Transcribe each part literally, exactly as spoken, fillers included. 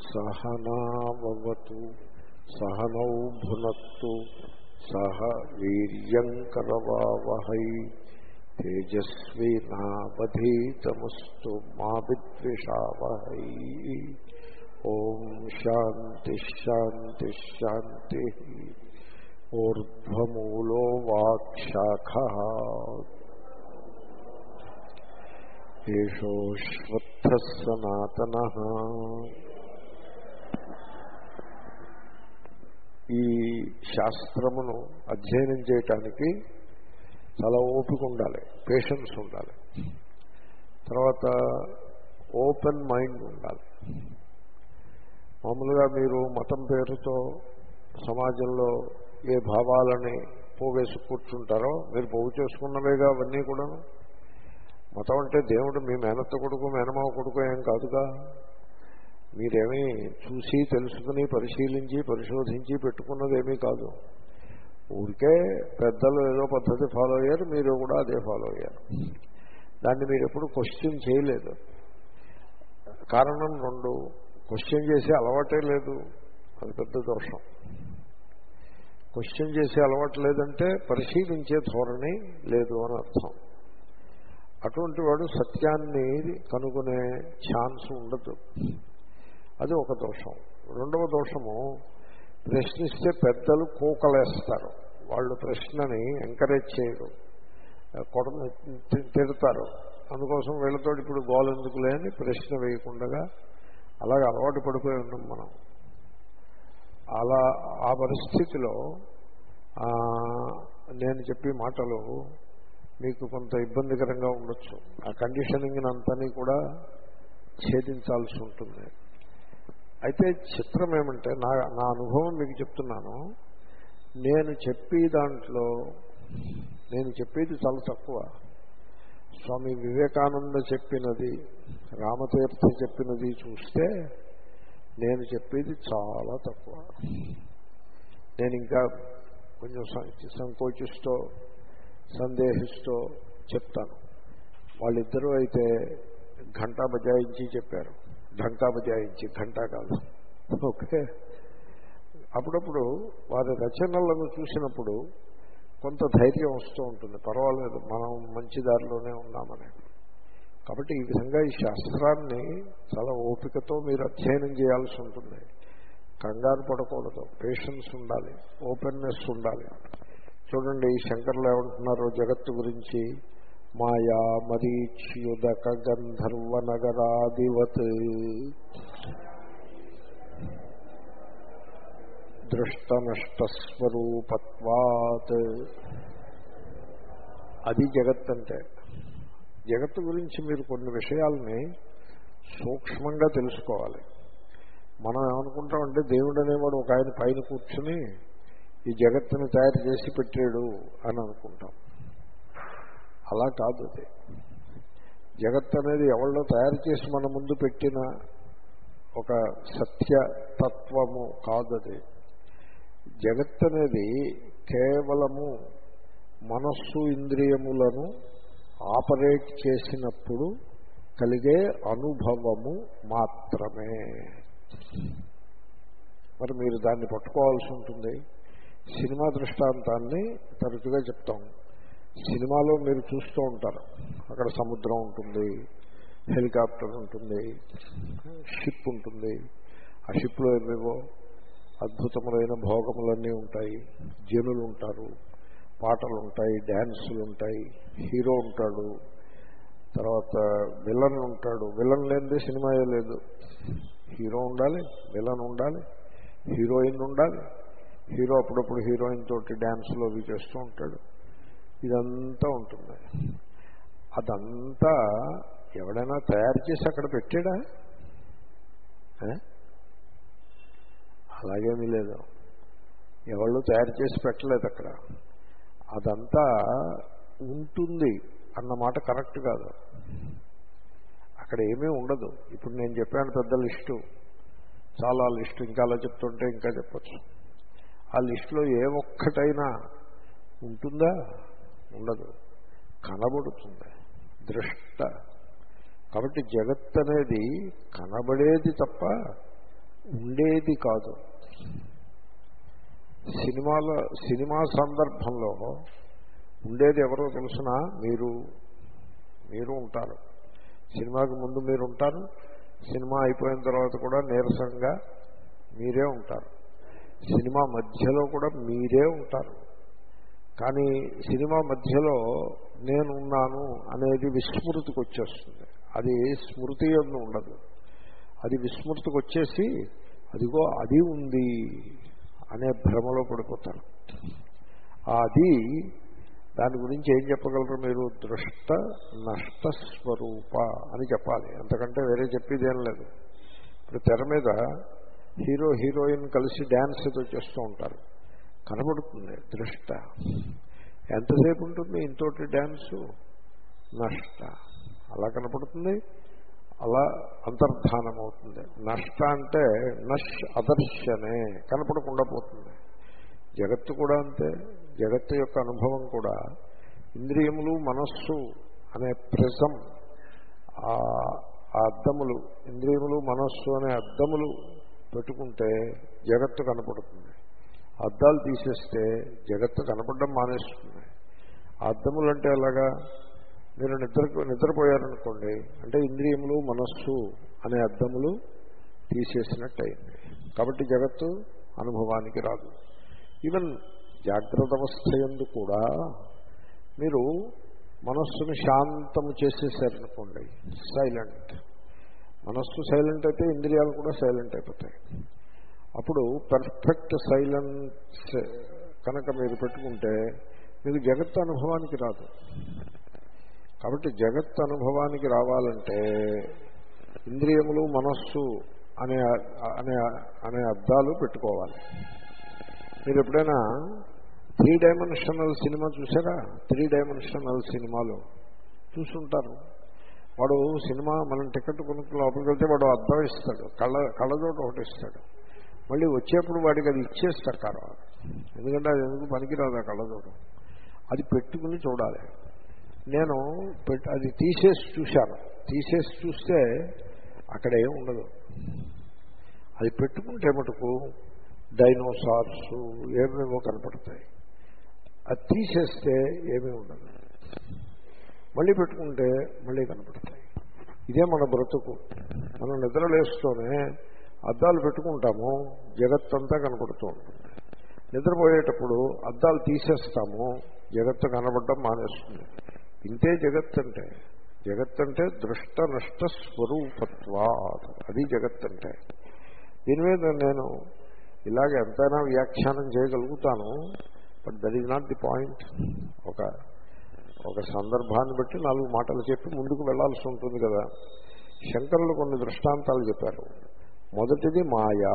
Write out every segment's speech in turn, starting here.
సహనావతు సహనౌ భునత్తు సహ వీర్యంకరవావహై తేజస్వినావధీతమస్తు మా విద్విషావహై. ఓం శాంతి శాంతి శాంతి. ఊర్ధ్వమూలో వాక్శాఖః ఏషోశ్వత్థః సనాతనః. ఈ శాస్త్రమును అధ్యయనం చేయటానికి చాలా ఓపిక ఉండాలి, పేషెన్స్ ఉండాలి, తర్వాత ఓపెన్ మైండ్ ఉండాలి. మామూలుగా మీరు మతం పేరుతో సమాజంలో ఏ భావాలని పోవేసి కూర్చుంటారో మీరు పోగు చేసుకున్నవేగా అవన్నీ కూడా. మతం అంటే దేవుడు మీ మేనత్త కొడుకు మేనమావ కొడుకు ఏం కాదుగా. మీరేమీ చూసి తెలుసుకుని పరిశీలించి పరిశోధించి పెట్టుకున్నదేమీ కాదు. ఊరికే పెద్దలు ఏదో పద్ధతి ఫాలో అయ్యారు, మీరు కూడా అదే ఫాలో అయ్యారు. దాన్ని మీరు ఎప్పుడు క్వశ్చన్ చేయలేదు. కారణం రెండు, క్వశ్చన్ చేసే అలవాటే లేదు, అది పెద్ద దోషం. క్వశ్చన్ చేసే అలవాటు లేదంటే పరిశీలించే ధోరణి లేదు అని అర్థం. అటువంటి వాడు సత్యాన్ని కనుగొనే ఛాన్స్ ఉండదు. అది ఒక దోషం. రెండవ దోషము, ప్రశ్నిస్తే పెద్దలు కూకలేస్తారు. వాళ్ళు ప్రశ్నని ఎంకరేజ్ చేయరు, కొడ తిడతారు. అందుకోసం వీళ్ళతో ఇప్పుడు గోల్ ఎందుకు లేని ప్రశ్న వేయకుండా అలాగే అలవాటు పడిపోయి ఉన్నాం మనం. అలా ఆ పరిస్థితిలో నేను చెప్పే మాటలు మీకు కొంత ఇబ్బందికరంగా ఉండొచ్చు. ఆ కండిషనింగ్ అంతని కూడా ఛేదించాల్సి ఉంటుంది. అయితే చిత్రం ఏమంటే, నా నా అనుభవం మీకు చెప్తున్నాను. నేను చెప్పే దాంట్లో నేను చెప్పేది చాలా తక్కువ. స్వామి వివేకానంద చెప్పినది, రామతీర్థ చెప్పినది చూస్తే నేను చెప్పేది చాలా తక్కువ. నేను ఇంకా కొంచెం సంకోచిస్తూ సందేహిస్తూ చెప్తాను. వాళ్ళిద్దరూ అయితే ఘంటా బజాయించి చెప్పారు. ఢంకా బజాయించి, ఘంటా కాదు. ఓకే. అప్పుడప్పుడు వారి రచనలను చూసినప్పుడు కొంత ధైర్యం వస్తూ ఉంటుంది. పర్వాలేదు, మనం మంచి దారిలోనే ఉన్నామని. కాబట్టి ఈ విధంగా ఈ శాస్త్రాన్ని చాలా ఓపికతో మీరు అధ్యయనం చేయాల్సి ఉంటుంది. కంగారు పడకూడదు, పేషెన్స్ ఉండాలి, ఓపెన్నెస్ ఉండాలి. చూడండి, ఈ శంకర్లు ఏమంటున్నారు జగత్తు గురించి. మాయా మరీచ్యుదక గంధర్వ నగరాదివత్ దృష్ట నష్టస్వరూపత్వాత్. అది జగత్ అంటే. జగత్తు గురించి మీరు కొన్ని విషయాలని సూక్ష్మంగా తెలుసుకోవాలి. మనం ఏమనుకుంటామంటే దేవుడు అనేవాడు ఒక ఆయన పైన కూర్చుని ఈ జగత్తుని తయారు చేసి పెట్టాడు అని అనుకుంటాం. అలా కాదు. అది జగత్ అనేది ఎవరిలో తయారు చేసి మన ముందు పెట్టిన ఒక సత్యతత్వము కాదు. అది జగత్ అనేది కేవలము మనస్సు ఇంద్రియములను ఆపరేట్ చేసినప్పుడు కలిగే అనుభవము మాత్రమే. మరి మీరు దాన్ని పట్టుకోవాల్సి ఉంటుంది. సినిమా దృష్టాంతాన్ని తరచుగా చెప్తాం. సినిమాలో మీరు చూస్తూ ఉంటారు, అక్కడ సముద్రం ఉంటుంది, హెలికాప్టర్ ఉంటుంది, షిప్ ఉంటుంది. ఆ షిప్లో ఏవేవో అద్భుతములైన భోగములన్నీ ఉంటాయి, జనులు ఉంటారు, పాటలు ఉంటాయి, డ్యాన్సులు ఉంటాయి, హీరో ఉంటాడు, తర్వాత విలన్ ఉంటాడు. విలన్ లేనిదే సినిమాయే లేదు. హీరో ఉండాలి, విలన్ ఉండాలి, హీరోయిన్ ఉండాలి. హీరో అప్పుడప్పుడు హీరోయిన్ తోటి డ్యాన్సులు అవి చేస్తూ ఉంటాడు. ఇదంతా ఉంటుంది. అదంతా ఎవడైనా తయారు చేసి అక్కడ పెట్టాడా? అలాగేమీ లేదు. ఎవళ్ళు తయారు చేసి పెట్టలేదు అక్కడ. అదంతా ఉంటుంది అన్నమాట కరెక్ట్ కాదు. అక్కడ ఏమీ ఉండదు. ఇప్పుడు నేను చెప్పాను పెద్ద లిస్టు, చాలా లిస్టు, ఇంకా అలా చెప్తుంటే ఇంకా చెప్పచ్చు. ఆ లిస్టులో ఏ ఒక్కటైనా ఉంటుందా? ఉండదు. కనబడుతుంది, దృష్ట. కాబట్టి జగత్ అనేది కనబడేది తప్ప ఉండేది కాదు. సినిమాలో సినిమా సందర్భంలో ఉండేది ఎవరో తెలుసునా? మీరు మీరు ఉంటారు. సినిమాకి ముందు మీరు ఉంటారు, సినిమా అయిపోయిన తర్వాత కూడా నీరసంగా మీరే ఉంటారు. సినిమా మధ్యలో కూడా మీరే ఉంటారు. కానీ సినిమా మధ్యలో నేనున్నాను అనేది విస్మృతికి వచ్చేస్తుంది. అది స్మృతి యందు ఉండదు. అది విస్మృతికి వచ్చేసి అదిగో అది ఉంది అనే భ్రమలో పడిపోతారు. అది దాని గురించి ఏం చెప్పగలరు మీరు? దృష్ట నష్టస్వరూప అని చెప్పాలి. అంతకంటే వేరే చెప్పేదేం లేదు. ఇప్పుడు తెర మీద హీరో హీరోయిన్ కలిసి డ్యాన్స్ ఏదో చేస్తూ ఉంటారు, కనబడుతుంది దృష్ట. ఎంతసేపు ఉంటుంది ఇంతోటి డ్యాన్సు? నష్ట. అలా కనపడుతుంది, అలా అంతర్ధానం అవుతుంది. నష్ట అంటే నష్ అదర్శనే, కనపడకుండా పోతుంది. జగత్తు కూడా అంతే. జగత్తు యొక్క అనుభవం కూడా ఇంద్రియములు మనస్సు అనే ప్రిజం, ఆ అద్దములు, ఇంద్రియములు మనస్సు అనే అద్దములు పెట్టుకుంటే జగత్తు కనపడుతుంది. అద్దాలు తీసేస్తే జగత్తు కనపడడం మానేస్తుంది. అద్దములు అంటే అలాగా మీరు నిద్ర నిద్రపోయారనుకోండి, అంటే ఇంద్రియములు మనస్సు అనే అద్దములు తీసేసినట్టయింది. కాబట్టి జగత్తు అనుభవానికి రాదు. ఈవెన్ జాగ్రత్త అవస్థ యందు కూడా మీరు మనస్సును శాంతము చేసేసారనుకోండి, సైలెంట్. మనస్సు సైలెంట్ అయితే ఇంద్రియాలు కూడా సైలెంట్ అయిపోతాయి. అప్పుడు పర్ఫెక్ట్ సైలెన్స్ కనుక మీరు పెట్టుకుంటే మీకు జగత్ అనుభవానికి రాదు. కాబట్టి జగత్ అనుభవానికి రావాలంటే ఇంద్రియములు మనస్సు అనే అనే అనే అద్దాలు పెట్టుకోవాలి. మీరు ఎప్పుడైనా త్రీ డైమెన్షనల్ సినిమా చూసారా? త్రీ డైమెన్షనల్ సినిమాలు చూసుంటారు. వాడు సినిమా మనం టికెట్ కొనుక్కు లోపలికి వెళ్తే వాడు అద్దం ఇస్తాడు, కళ్ళ కళ్ళజోట ఒకటి ఇస్తాడు. మళ్ళీ వచ్చేప్పుడు వాడికి అది ఇచ్చేస్తారు కారు, ఎందుకంటే అది ఎందుకు పనికిరాదు ఆ కళ్ళజోట. అది పెట్టుకుని చూడాలి. నేను అది తీసేసి చూశాను. తీసేసి చూస్తే అక్కడ ఏం ఉండదు. అది పెట్టుకుంటే మటుకు డైనోసార్స్ ఏమేమో కనపడతాయి. అది తీసేస్తే ఏమీ ఉండదు. మళ్ళీ పెట్టుకుంటే మళ్ళీ కనపడతాయి. ఇదే మన బ్రతుకు. మనం నిద్రలేస్తూనే అద్దాలు పెట్టుకుంటాము, జగత్తంతా కనపడుతూ ఉంటుంది. నిద్రపోయేటప్పుడు అద్దాలు తీసేస్తాము, జగత్తు కనబడడం మానేస్తుంది. ఇంతే జగత్ అంటే. జగత్ అంటే దృష్ట నష్ట స్వరూపత్వా, అది జగత్ అంటే. దీని మీద నేను ఇలాగ ఎంతైనా వ్యాఖ్యానం చేయగలుగుతాను, but that is not the point. ఒక ఒక సందర్భాన్ని బట్టి నాలుగు మాటలు చెప్పి ముందుకు వెళ్లాల్సి ఉంటుంది కదా. శంకరులు కొన్ని దృష్టాంతాలు చెప్పారు. మొదటిది మాయా.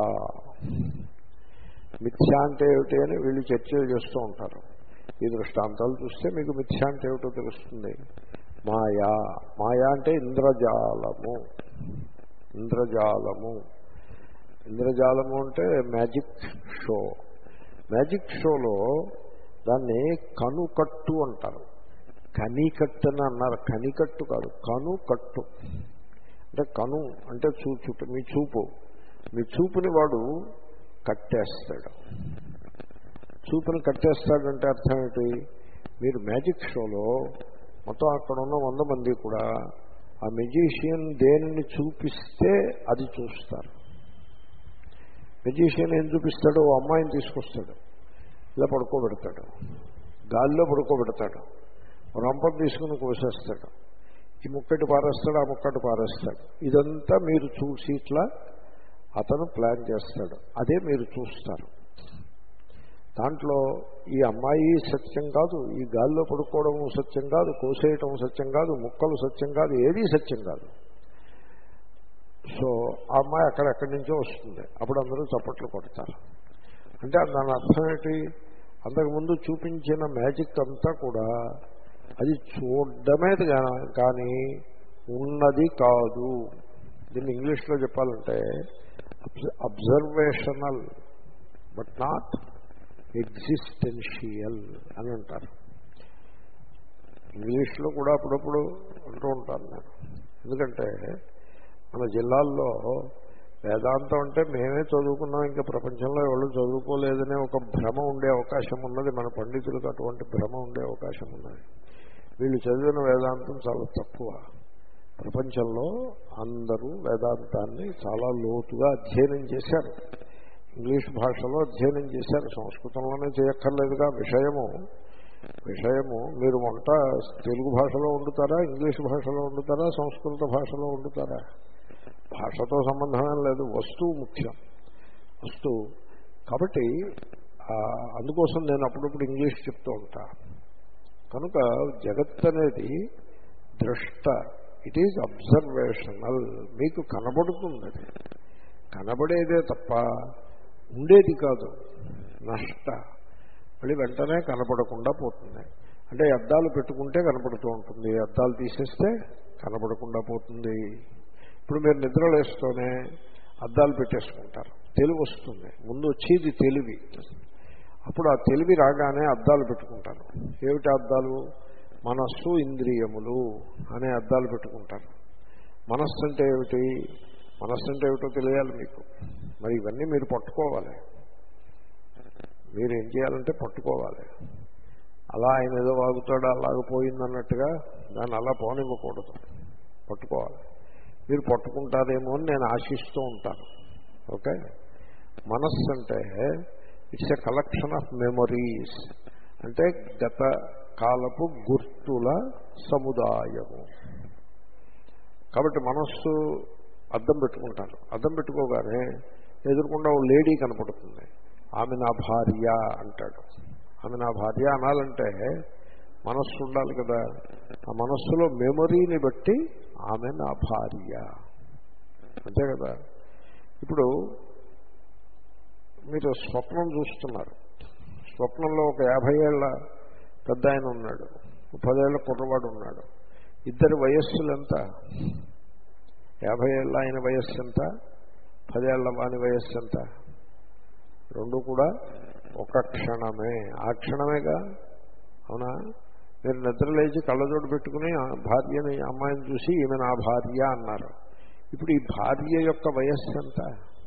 మిథ్యా అంటే ఏమిటి అని వీళ్ళు చర్చలు చేస్తూ ఉంటారు. ఈ దృష్టాంతాలు చూస్తే మీకు మిథ్యా అంటే ఏమిటో తెలుస్తుంది. మాయా, మాయా అంటే ఇంద్రజాలము. ఇంద్రజాలము ఇంద్రజాలము అంటే మ్యాజిక్ షో. మ్యాజిక్ షోలో దాన్ని కనుకట్టు అంటారు. కనికట్టు అని అన్నారు. కనికట్టు కాదు, కనుకట్టు. అంటే కను అంటే చూచుట, మీ చూపు. మీ చూపుని వాడు కట్టేస్తాడు. చూపుని కట్టేస్తాడంటే అర్థం ఏంటి? మీరు మ్యాజిక్ షోలో మొత్తం అక్కడ ఉన్న వంద మంది కూడా ఆ మెజీషియన్ దేనిని చూపిస్తే అది చూస్తారు. మెజీషియన్ ఏం చూపిస్తాడు? ఓ అమ్మాయిని తీసుకొస్తాడు, ఇలా పడుకోబెడతాడు, గాలిలో పడుకోబెడతాడు, రంపం తీసుకుని కోసేస్తాడు, ఈ ముక్కటి పారేస్తాడు, ఆ ముక్కటి పారేస్తాడు. ఇదంతా మీరు చూసి ఇట్లా అతను ప్లాన్ చేస్తాడు. అదే మీరు చూస్తారు. దాంట్లో ఈ అమ్మాయి సత్యం కాదు, ఈ గాల్లో పడుకోవడం సత్యం కాదు, కోసేయటం సత్యం కాదు, ముక్కలు సత్యం కాదు, ఏదీ సత్యం కాదు. సో ఆ అమ్మాయి అక్కడెక్కడి నుంచో వస్తుంది. అప్పుడు అందరూ చప్పట్లు కొడతారు. అంటే దాని అర్థం ఏంటి? అంతకుముందు చూపించిన మ్యాజిక్ అంతా కూడా అది చూడడమే కానీ ఉన్నది కాదు. దీన్ని ఇంగ్లీష్లో చెప్పాలంటే అబ్జర్వేషనల్ బట్ నాట్ ఎగ్జిస్టెన్షియల్ అని అంటారు. ఇంగ్లీష్లో కూడా అప్పుడప్పుడు అంటూ ఉంటాను నేను. ఎందుకంటే మన జిల్లాల్లో వేదాంతం అంటే మేమే చదువుకున్నాం, ఇంకా ప్రపంచంలో ఎవరు చదువుకోలేదనే ఒక భ్రమ ఉండే అవకాశం ఉన్నది. మన పండితులకు అటువంటి భ్రమ ఉండే అవకాశం ఉన్నది. వీళ్ళు చదివిన వేదాంతం చాలా తక్కువ. ప్రపంచంలో అందరూ వేదాంతాన్ని చాలా లోతుగా అధ్యయనం చేశారు. ఇంగ్లీష్ భాషలో అధ్యయనం చేశారు, సంస్కృతంలోనే చేయక్కర్లేదుగా. విషయము విషయము మీరు వంట తెలుగు భాషలో వండుతారా, ఇంగ్లీష్ భాషలో వండుతారా, సంస్కృత భాషలో వండుతారా? భాషతో సంబంధం లేదు, వస్తువు ముఖ్యం, వస్తువు. కాబట్టి అందుకోసం నేను అప్పుడప్పుడు ఇంగ్లీష్ చెప్తూ ఉంటా. కనుక జగత్ అనేది దృష్ట, ఇట్ ఈజ్ అబ్జర్వేషనల్. మీకు కనబడుతుంది, అది కనబడేదే తప్ప ఉండేది కాదు. నష్ట మళ్ళీ వెంటనే కనపడకుండా పోతుంది. అంటే అద్దాలు పెట్టుకుంటే కనపడుతూ ఉంటుంది, అద్దాలు తీసేస్తే కనపడకుండా పోతుంది. ఇప్పుడు మీరు నిద్రలేస్తూనే అద్దాలు పెట్టేసుకుంటారు, తెలివి వస్తుంది. ముందు వచ్చేది తెలివి. అప్పుడు ఆ తెలివి రాగానే అద్దాలు పెట్టుకుంటారు. ఏమిటి అద్దాలు? మనస్సు, ఇంద్రియములు అనే అద్దాలు పెట్టుకుంటారు. మనస్సు అంటే ఏమిటి? మనస్సు అంటే ఏమిటో తెలియాలి మీకు. మరి ఇవన్నీ మీరు పట్టుకోవాలి. మీరు ఏం చేయాలంటే పట్టుకోవాలి. అలా ఆయన ఏదో వాగుతాడు, అలాగ పోయిందన్నట్టుగా దాన్ని అలా పోనివ్వకూడదు, పట్టుకోవాలి. మీరు పట్టుకుంటారేమో అని నేను ఆశిస్తూ ఉంటాను. ఓకే, మనస్సు అంటే it's a collection of memories, అంటే గత కాలపు గుర్తుల సముదాయము. కాబట్టి మనస్సు అద్దం పెట్టుకుంటారు. అద్దం పెట్టుకోగానే ఎదురుకుండా ఓ లేడీ కనపడుతుంది. ఆమె నా భార్య అంటాడు. ఆమె నా భార్య అనాలంటే మనస్సు ఉండాలి కదా. ఆ మనస్సులో మెమొరీని బట్టి ఆమె నా భార్య, అంతే కదా. ఇప్పుడు మీరు స్వప్నం చూస్తున్నారు. స్వప్నంలో ఒక యాభై ఏళ్ల పెద్ద ఆయన ఉన్నాడు, పదేళ్ల కుర్రవాడు ఉన్నాడు. ఇద్దరి వయస్సులు ఎంత? యాభై ఏళ్ళ ఆయన వయస్సు ఎంత? పదేళ్ల వాని వయస్సు ఎంత? రెండు కూడా ఒక క్షణమే. ఆ క్షణమేగా, అవునా? మీరు నిద్రలేచి కళ్ళజోడు పెట్టుకుని భార్యని, అమ్మాయిని చూసి ఈమె నా భార్య అన్నారు. ఇప్పుడు ఈ భార్య యొక్క వయస్సు ఎంత?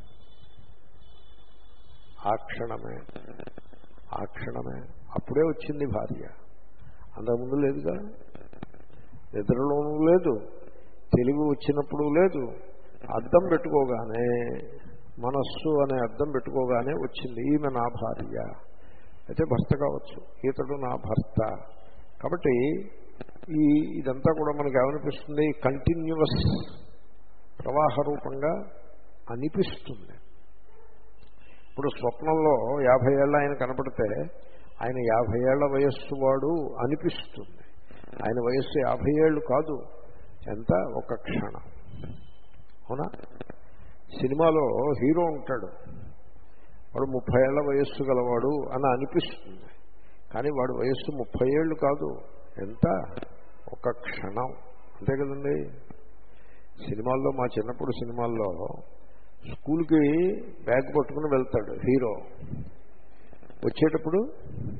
ఆ క్షణమే, ఆ క్షణమే. అప్పుడే వచ్చింది భార్య, అంతకుముందు లేదుగా. నిద్రలోనూ లేదు, తెలివి వచ్చినప్పుడు లేదు. అద్దం పెట్టుకోగానే, మనస్సు అనే అద్దం పెట్టుకోగానే వచ్చింది ఈమె నా భార్య. అయితే భర్త కావచ్చు, ఇతడు నా భర్త. కాబట్టి ఈ ఇదంతా కూడా మనకు ఏమనిపిస్తుంది? కంటిన్యూవస్ ప్రవాహ రూపంగా అనిపిస్తుంది. ఇప్పుడు స్వప్నంలో యాభై ఏళ్ళ ఆయన కనపడితే ఆయన యాభై ఏళ్ల వయస్సు వాడు అనిపిస్తుంది. ఆయన వయస్సు యాభై ఏళ్ళు కాదు, ఎంత? ఒక క్షణం, అవునా? సినిమాలో హీరో ఉంటాడు, వాడు ముప్పై ఏళ్ల వయస్సు గలవాడు అని అనిపిస్తుంది. కానీ వాడు వయస్సు ముప్పై ఏళ్ళు కాదు, ఎంత? ఒక క్షణం, అంతే కదండి. సినిమాల్లో, మా చిన్నప్పుడు సినిమాల్లో స్కూల్కి బ్యాగ్ పట్టుకుని వెళ్తాడు హీరో. వచ్చేటప్పుడు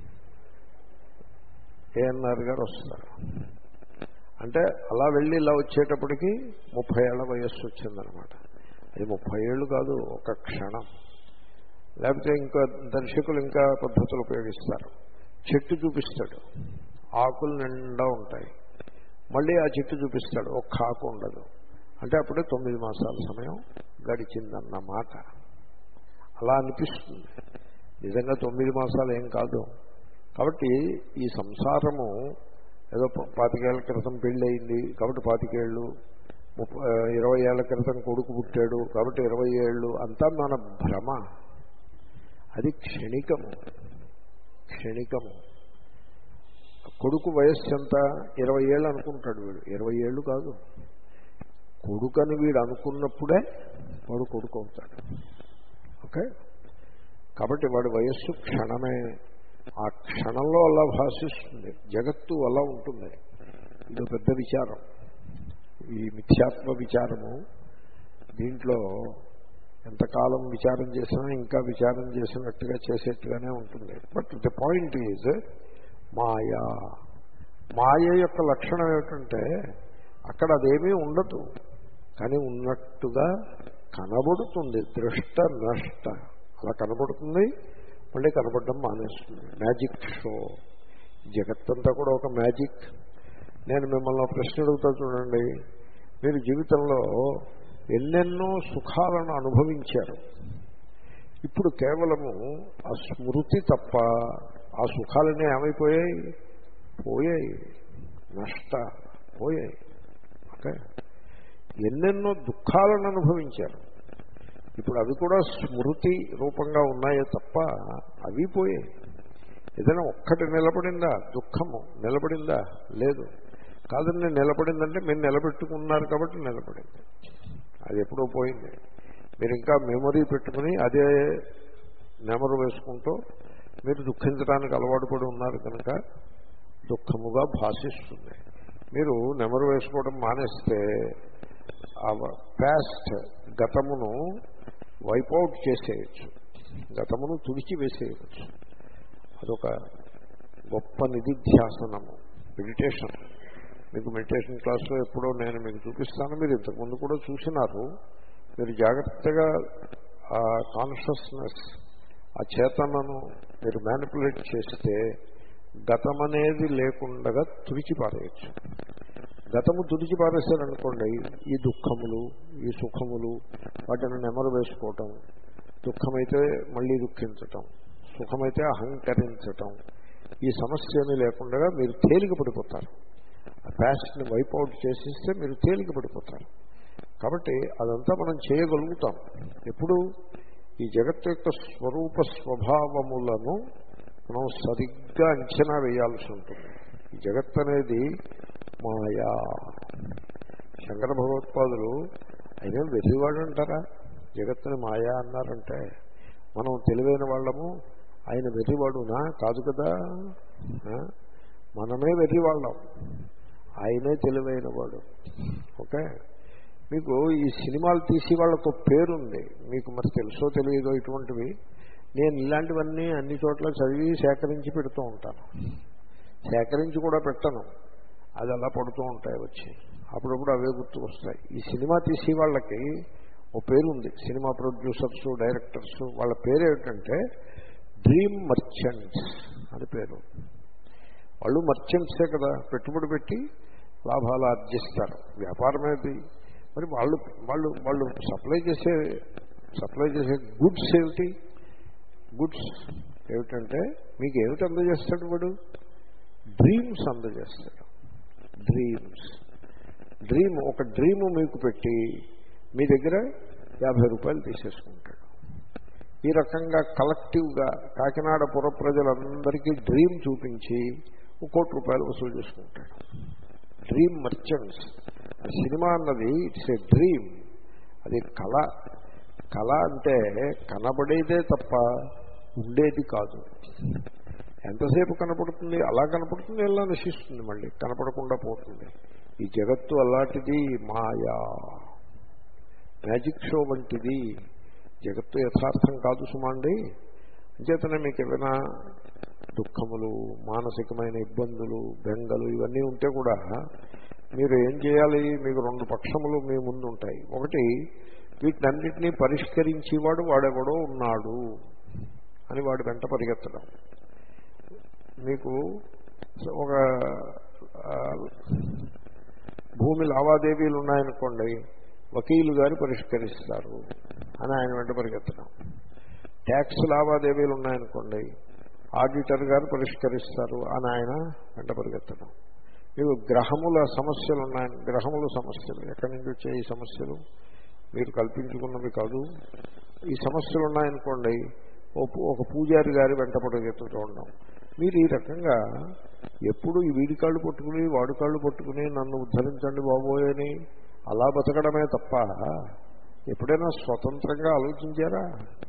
ఏఎన్ఆర్ గారు వస్తారు. అంటే అలా వెళ్ళి ఇలా వచ్చేటప్పటికి ముప్పై ఏళ్ల వయస్సు వచ్చిందనమాట. అది ముప్పై ఏళ్ళు కాదు, ఒక క్షణం. లేకపోతే ఇంకా దర్శకులు ఇంకా పద్ధతులు ఉపయోగిస్తారు. చెట్టు చూపిస్తాడు, ఆకులు నిండా ఉంటాయి. మళ్ళీ ఆ చెట్టు చూపిస్తాడు, ఒక్క ఆకు ఉండదు. అంటే అప్పుడే తొమ్మిది మాసాల సమయం గడిచిందన్నమాట. అలా అనిపిస్తుంది. నిజంగా తొమ్మిది మాసాలు ఏం కాదు. కాబట్టి ఈ సంసారము ఏదో పాతికేళ్ల క్రితం పెళ్ళి అయింది కాబట్టి పాతికేళ్ళు, ముప్పై ఇరవై ఏళ్ల క్రితం కొడుకు పుట్టాడు కాబట్టి ఇరవై ఏళ్ళు, అంతా మన భ్రమ. అది క్షణికము, క్షణికము. కొడుకు వయస్సు ఎంత? ఇరవై ఏళ్ళు అనుకుంటాడు వీడు. ఇరవై ఏళ్ళు కాదు. కొడుకని వీడు అనుకున్నప్పుడే వాడు కొడుకు అవుతాడు. ఓకే, కాబట్టి వాడి వయస్సు క్షణమే. ఆ క్షణంలో అలా భాషిస్తుంది జగత్తు, అలా ఉంటుంది. ఇది పెద్ద విచారం, ఈ మిథ్యాత్మ విచారము. దీంట్లో ఎంతకాలం విచారం చేసినా ఇంకా విచారం చేసినట్టుగా చేసేట్టుగానే ఉంటుంది. But the point is maya. మాయ యొక్క లక్షణం ఏమిటంటే అక్కడ అదేమీ ఉండదు, కానీ ఉన్నట్టుగా కనబడుతుంది. దృష్ట నష్ట అలా కనబడుతుంది, మళ్ళీ కనబడడం మానేస్తుంది. Magic show. జగత్తంతా కూడా ఒక మ్యాజిక్. నేను మిమ్మల్ని ప్రశ్న అడుగుతా చూడండి. మీరు జీవితంలో ఎన్నెన్నో సుఖాలను అనుభవించారు. ఇప్పుడు కేవలము ఆ స్మృతి తప్ప ఆ సుఖాలన్నీ ఏమైపోయాయి? పోయాయి. నష్ట పోయాయి. ఓకే. ఎన్నెన్నో దుఃఖాలను అనుభవించారు. ఇప్పుడు అవి కూడా స్మృతి రూపంగా ఉన్నాయే తప్ప అవి పోయాయి. ఏదైనా ఒక్కటి నిలబడిందా? దుఃఖము నిలబడిందా? లేదు. కాదండి, నిలబడిందంటే మీరు నిలబెట్టుకున్నారు కాబట్టి నిలబడింది. అది ఎప్పుడో పోయింది. మీరు ఇంకా మెమరీ పెట్టుకుని అదే నెమరు వేసుకుంటూ మీరు దుఃఖించడానికి అలవాటు పడి ఉన్నారు కనుక దుఃఖముగా భాషిస్తుంది. మీరు నెమరు వేసుకోవడం మానేస్తే ఆ పాస్ట్ గతమును వైపౌట్ చేసేయచ్చు, గతమును తుడిచి వేసేయచ్చు. అదొక గొప్ప నిధిధ్యాసనము, మెడిటేషన్. మీకు మెడిటేషన్ క్లాస్లో ఎప్పుడో నేను మీకు చూపిస్తాను. మీరు ఇంతకుముందు కూడా చూసినారు. మీరు జాగ్రత్తగా ఆ కాన్షియస్నెస్, ఆ చేతనను మీరు మ్యానిపులేట్ చేస్తే గతం అనేది లేకుండా తుడిచి పారేయచ్చు. గతము తుడిచి పారేశారనుకోండి, ఈ దుఃఖములు, ఈ సుఖములు, వాటిని నెమరు వేసుకోవటం, దుఃఖమైతే మళ్ళీ దుఃఖించటం, సుఖమైతే అహంకరించటం, ఈ సమస్యని లేకుండా మీరు తేలిక పడిపోతారు. ఆ ప్యాస్ట్ని వైపౌట్ చేసిస్తే మీరు తేలిక పడిపోతారు. కాబట్టి అదంతా మనం చేయగలుగుతాం. ఎప్పుడు ఈ జగత్తు యొక్క స్వరూప స్వభావములను మనం సరిగ్గా అంచనా వేయాల్సి ఉంటుంది. ఈ జగత్ అనేది మాయా. శంకర భగవత్పాదులు ఆయన వెర్రివాడు అంటారా? జగత్తుని మాయా అన్నారంటే మనం తెలివైన వాళ్ళము. ఆయన వెర్రివాడునా? కాదు కదా. మనమే వెర్రివాళ్ళం, ఆయనే తెలివైన వాడు. ఓకే. మీకు ఈ సినిమాలు తీసి వాళ్ళకు పేరుంది, మీకు మరి తెలుసో తెలియదో ఇటువంటివి. నేను ఇలాంటివన్నీ అన్ని చోట్ల చదివి సేకరించి పెడుతూ ఉంటాను. సేకరించి కూడా పెట్టను, అది అలా పడుతూ ఉంటాయి వచ్చి. అప్పుడప్పుడు అవే గుర్తుకు వస్తాయి. ఈ సినిమా తీసి వాళ్ళకి ఓ పేరుంది, సినిమా ప్రొడ్యూసర్స్, డైరెక్టర్స్. వాళ్ళ పేరు ఏమిటంటే డ్రీమ్ మర్చెంట్స్ అని పేరు. వాళ్ళు మర్చెంట్సే కదా, పెట్టుబడి పెట్టి లాభాలు ఆర్జిస్తారు. వ్యాపారమేది. మరి వాళ్ళు వాళ్ళు వాళ్ళు సప్లై చేసే సప్లై చేసే గుడ్స్ ఏమిటి? గుడ్స్ ఏమిటంటే మీకు ఏమిటి అందజేస్తాడు వాడు? డ్రీమ్స్ అందజేస్తాడు. డ్రీమ్స్. డ్రీమ్ ఒక డ్రీము మీకు పెట్టి మీ దగ్గర యాభై రూపాయలు తీసేసుకుంటాడు. ఈ రకంగా కలెక్టివ్గా కాకినాడ పుర ప్రజలందరికీ డ్రీమ్ చూపించి ఒక కోటి రూపాయలు వసూలు చేసుకుంటాడు. Dream merchants. సినిమా అన్నది ఇట్స్ ఏ డ్రీమ్. అది కళ. కళ అంటే కనబడేదే తప్ప ఉండేది కాదు. ఎంతసేపు కనపడుతుంది? అలా కనపడుతుంది, ఎలా నశిస్తుంది, మళ్ళీ కనపడకుండా పోతుంది. ఈ జగత్తు అలాంటిది, మాయా, మ్యాజిక్ షో వంటిది. జగత్తు యథార్థం కాదు సుమండి. అంచేతనే మీకు ఏమైనా దుఃఖములు, మానసికమైన ఇబ్బందులు, బెంగలు ఇవన్నీ ఉంటే కూడా మీరు ఏం చేయాలి? మీకు రెండు పక్షములు మీ ముందు ఉంటాయి. ఒకటి, వీటినన్నింటినీ పరిష్కరించేవాడు వాడెవడో ఉన్నాడు అని వాడు వెంట పరిగెత్తడం. మీకు ఒక భూమి లావాదేవీలు ఉన్నాయనుకోండి, వకీలు గారు పరిష్కరిస్తారు అని ఆయన వెంట పరిగెత్తడం. ట్యాక్స్ లావాదేవీలు ఉన్నాయనుకోండి, ఆడిటర్ గారు పరిష్కరిస్తారు అని ఆయన వెంట పరిగెత్తడం. మీకు గ్రహముల సమస్యలు ఉన్నాయని, గ్రహముల సమస్యలు ఎక్కడి నుంచి వచ్చాయి? ఈ సమస్యలు మీరు కల్పించుకున్నవి కాదు. ఈ సమస్యలు ఉన్నాయనుకోండి, ఒక పూజారి గారి వెంట పరిగెత్తుతూ ఉండడం. మీరు ఈ రకంగా ఎప్పుడు ఈ వీడి కాళ్ళు పట్టుకుని వాడు కాళ్ళు పట్టుకుని నన్ను ఉద్ధరించండి బాబోయని అలా బతకడమే తప్ప ఎప్పుడైనా స్వతంత్రంగా ఆలోచించారా?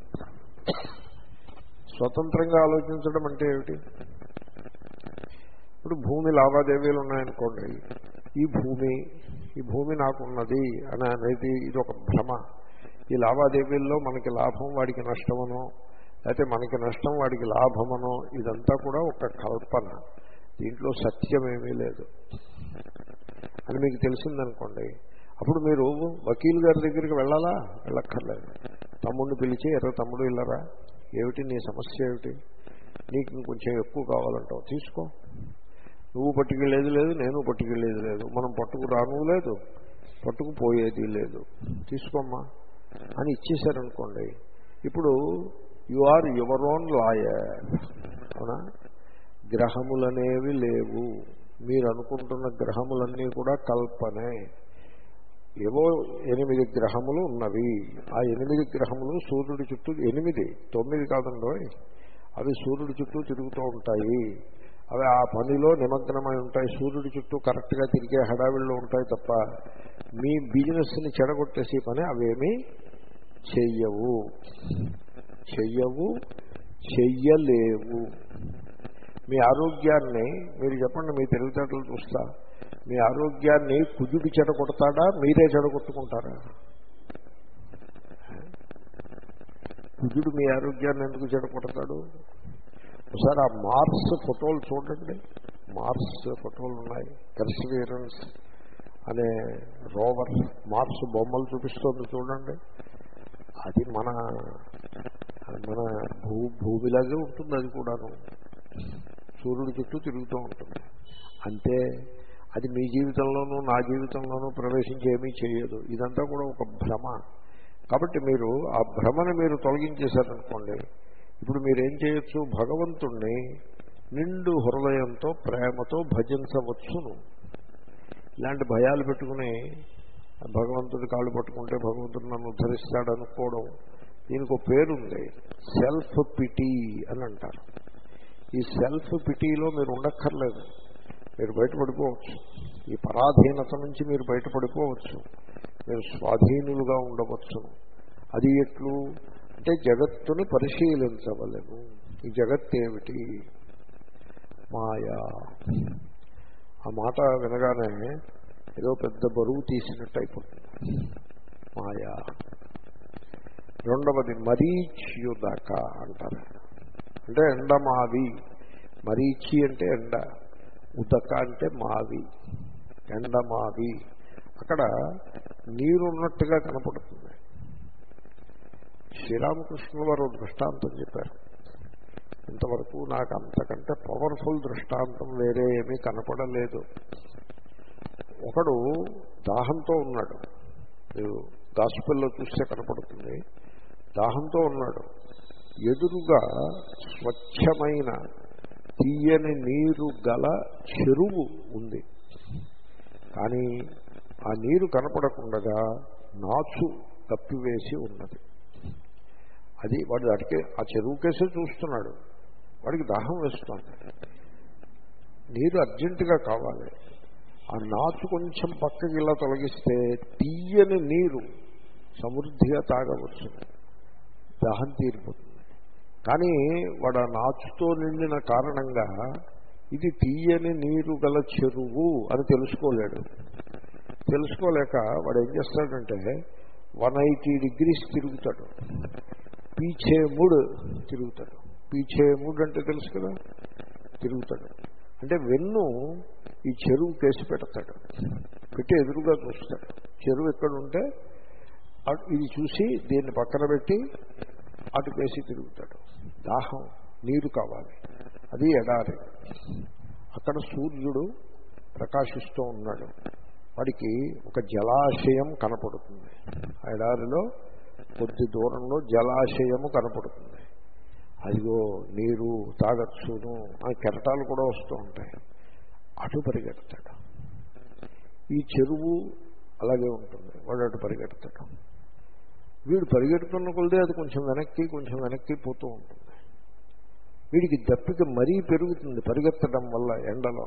స్వతంత్రంగా ఆలోచించడం అంటే ఏమిటి? ఇప్పుడు భూమి లావాదేవీలు ఉన్నాయనుకోండి, ఈ భూమి ఈ భూమి నాకున్నది అని అనేది ఇది ఒక భ్రమ. ఈ లావాదేవీల్లో మనకి లాభం వాడికి నష్టమనో, లేకపోతే మనకి నష్టం వాడికి లాభమనో, ఇదంతా కూడా ఒక కల్పన. దీంట్లో సత్యమేమీ లేదు అని మీకు తెలిసిందనుకోండి, అప్పుడు మీరు వకీల్ గారి దగ్గరికి వెళ్ళాలా? వెళ్ళక్కర్లేదు. తమ్ముడిని పిలిచి, ఎర్ర తమ్ముడు ఇల్లరా, ఏమిటి నీ సమస్య ఏమిటి, నీకు ఇంకొంచెం ఎక్కువ కావాలంటావు, తీసుకో, నువ్వు పట్టుకెళ్ళేది లేదు, నేను పట్టుకెళ్ళేది లేదు, మనం పట్టుకు రాను లేదు, పట్టుకుపోయేది లేదు, తీసుకోమ్మా అని ఇచ్చేశారనుకోండి. ఇప్పుడు you are your own lawyer. అవునా? గ్రహములనేవి లేవు. మీరు అనుకుంటున్న గ్రహములన్నీ కూడా కల్పనే. ఏవో ఎనిమిది గ్రహములు ఉన్నవి. ఆ ఎనిమిది గ్రహములు సూర్యుడి చుట్టూ, ఎనిమిది తొమ్మిది కాదండో, అవి సూర్యుడి చుట్టూ తిరుగుతూ ఉంటాయి. అవి ఆ పనిలో నిమగ్నమై ఉంటాయి. సూర్యుడి చుట్టూ కరెక్ట్గా తిరిగే హడావిళ్ళు ఉంటాయి తప్ప మీ బిజినెస్ని చెడగొట్టేసి పని అవేమీ చెయ్యవు చెయ్యవు చెయ్యలేవు. మీ ఆరోగ్యాన్ని మీరు చెప్పండి, మీ తెలివితేటలు చూస్తా, మీ ఆరోగ్యాన్ని కుజుడు చెడగొడతాడా, మీరే చెడగొట్టుకుంటారా? కుజుడు మీ ఆరోగ్యాన్ని ఎందుకు చెడగొడతాడు? ఒకసారి ఆ మార్స్ ఫోటోలు చూడండి. మార్స్ ఫోటోలు ఉన్నాయి. పర్సివియరెన్స్ అనే రోవర్ మార్స్ బొమ్మలు చూపిస్తోంది చూడండి. అది మన మన భూ భూమిలాగే ఉంటుంది. అది కూడాను సూర్యుడి చుట్టూ తిరుగుతూ ఉంటుంది. అంతే. అది మీ జీవితంలోనూ నా జీవితంలోనూ ప్రవేశించి ఏమీ చేయదు. ఇదంతా కూడా ఒక భ్రమ. కాబట్టి మీరు ఆ భ్రమను మీరు తొలగించేశారనుకోండి, ఇప్పుడు మీరేం చేయొచ్చు? భగవంతుణ్ణి నిండు హృదయంతో ప్రేమతో భజించవచ్చును. ఇలాంటి భయాలు పెట్టుకుని భగవంతుడి కాళ్ళు పట్టుకుంటే భగవంతుడు నన్ను ఉద్ధరిస్తాడు అనుకోవడం, దీనికి ఒక పేరుంది, సెల్ఫ్ పిటీ అని అంటారు. ఈ సెల్ఫ్ పిటీలో మీరు ఉండక్కర్లేదు. మీరు బయటపడిపోవచ్చు. ఈ పరాధీనత నుంచి మీరు బయటపడిపోవచ్చు. మీరు స్వాధీనులుగా ఉండవచ్చు. అది ఎట్లు అంటే జగత్తుని పరిశీలించవలెను. ఈ జగత్ ఏమిటి? మాయా. ఆ మాట వినగానే ఏదో పెద్ద బరువు తీసినట్టు అయిపోతుంది. మాయా. రెండవది మరీచ్యుదక అంటారు. అంటే ఎండమావి. మరీచి అంటే ఎండ, ఉదక అంటే మావి, ఎండమావి. అక్కడ నీరున్నట్టుగా కనపడుతుంది. శ్రీరామకృష్ణుల వారు దృష్టాంతం చెప్పారు. ఇంతవరకు నాకు అంతకంటే పవర్ఫుల్ దృష్టాంతం వేరే ఏమీ కనపడలేదు. ఒకడు దాహంతో ఉన్నాడు. మీరు గాస్పెల్లో చూస్తే కనపడుతుంది. దాహంతో ఉన్నాడు. ఎదురుగా స్వచ్ఛమైన తీయని నీరు గల చెరువు ఉంది. కానీ ఆ నీరు కనపడకుండగా నాచు కప్పివేసి ఉన్నది. అది వాడు దాటికే ఆ చెరువు కేసే చూస్తున్నాడు. వాడికి దాహం వేస్తుంది. నీరు అర్జెంటుగా కావాలి. ఆ నాచు కొంచెం పక్కకి ఇలా తొలగిస్తే తీయని నీరు సమృద్ధిగా తాగవచ్చు. దాహం తీరిపోతుంది. కానీ వాడు ఆ నాచుతో నిండిన కారణంగా ఇది తీయని నీరు గల చెరువు అని తెలుసుకోలేడు. తెలుసుకోలేక వాడు ఏం చేస్తాడంటే వన్ ఎయిటీ డిగ్రీస్ తిరుగుతాడు. పీచే మూడు తిరుగుతాడు. పీచే మూడు అంటే తెలుసు కదా, తిరుగుతాడు. అంటే వెన్ను ఈ చెరువు కేసి పెడతాడు. పెట్టి ఎదురుగా చూస్తాడు. చెరువు ఎక్కడ ఉంటే ఇది చూసి దీన్ని పక్కన పెట్టి అటు కేసి తిరుగుతాడు. దాహం, నీరు కావాలి. అది ఎడారి. అక్కడ సూర్యుడు ప్రకాశిస్తూ ఉన్నాడు. వాడికి ఒక జలాశయం కనపడుతుంది. ఆ ఎడారిలో కొద్ది దూరంలో జలాశయము కనపడుతుంది. అదిగో నీరు తాగచ్చును. ఆ కెరటాలు కూడా వస్తూ ఉంటాయి. అటు పరిగెడతాడు. ఈ చెరువు అలాగే ఉంటుంది. వాడు అటు పరిగెడతాడు. వీడు పరిగెడుతున్న కొలదే అది కొంచెం వెనక్కి కొంచెం వెనక్కి పోతూ ఉంటుంది. వీడికి దప్పిక మరీ పెరుగుతుంది పరిగెత్తడం వల్ల ఎండలో.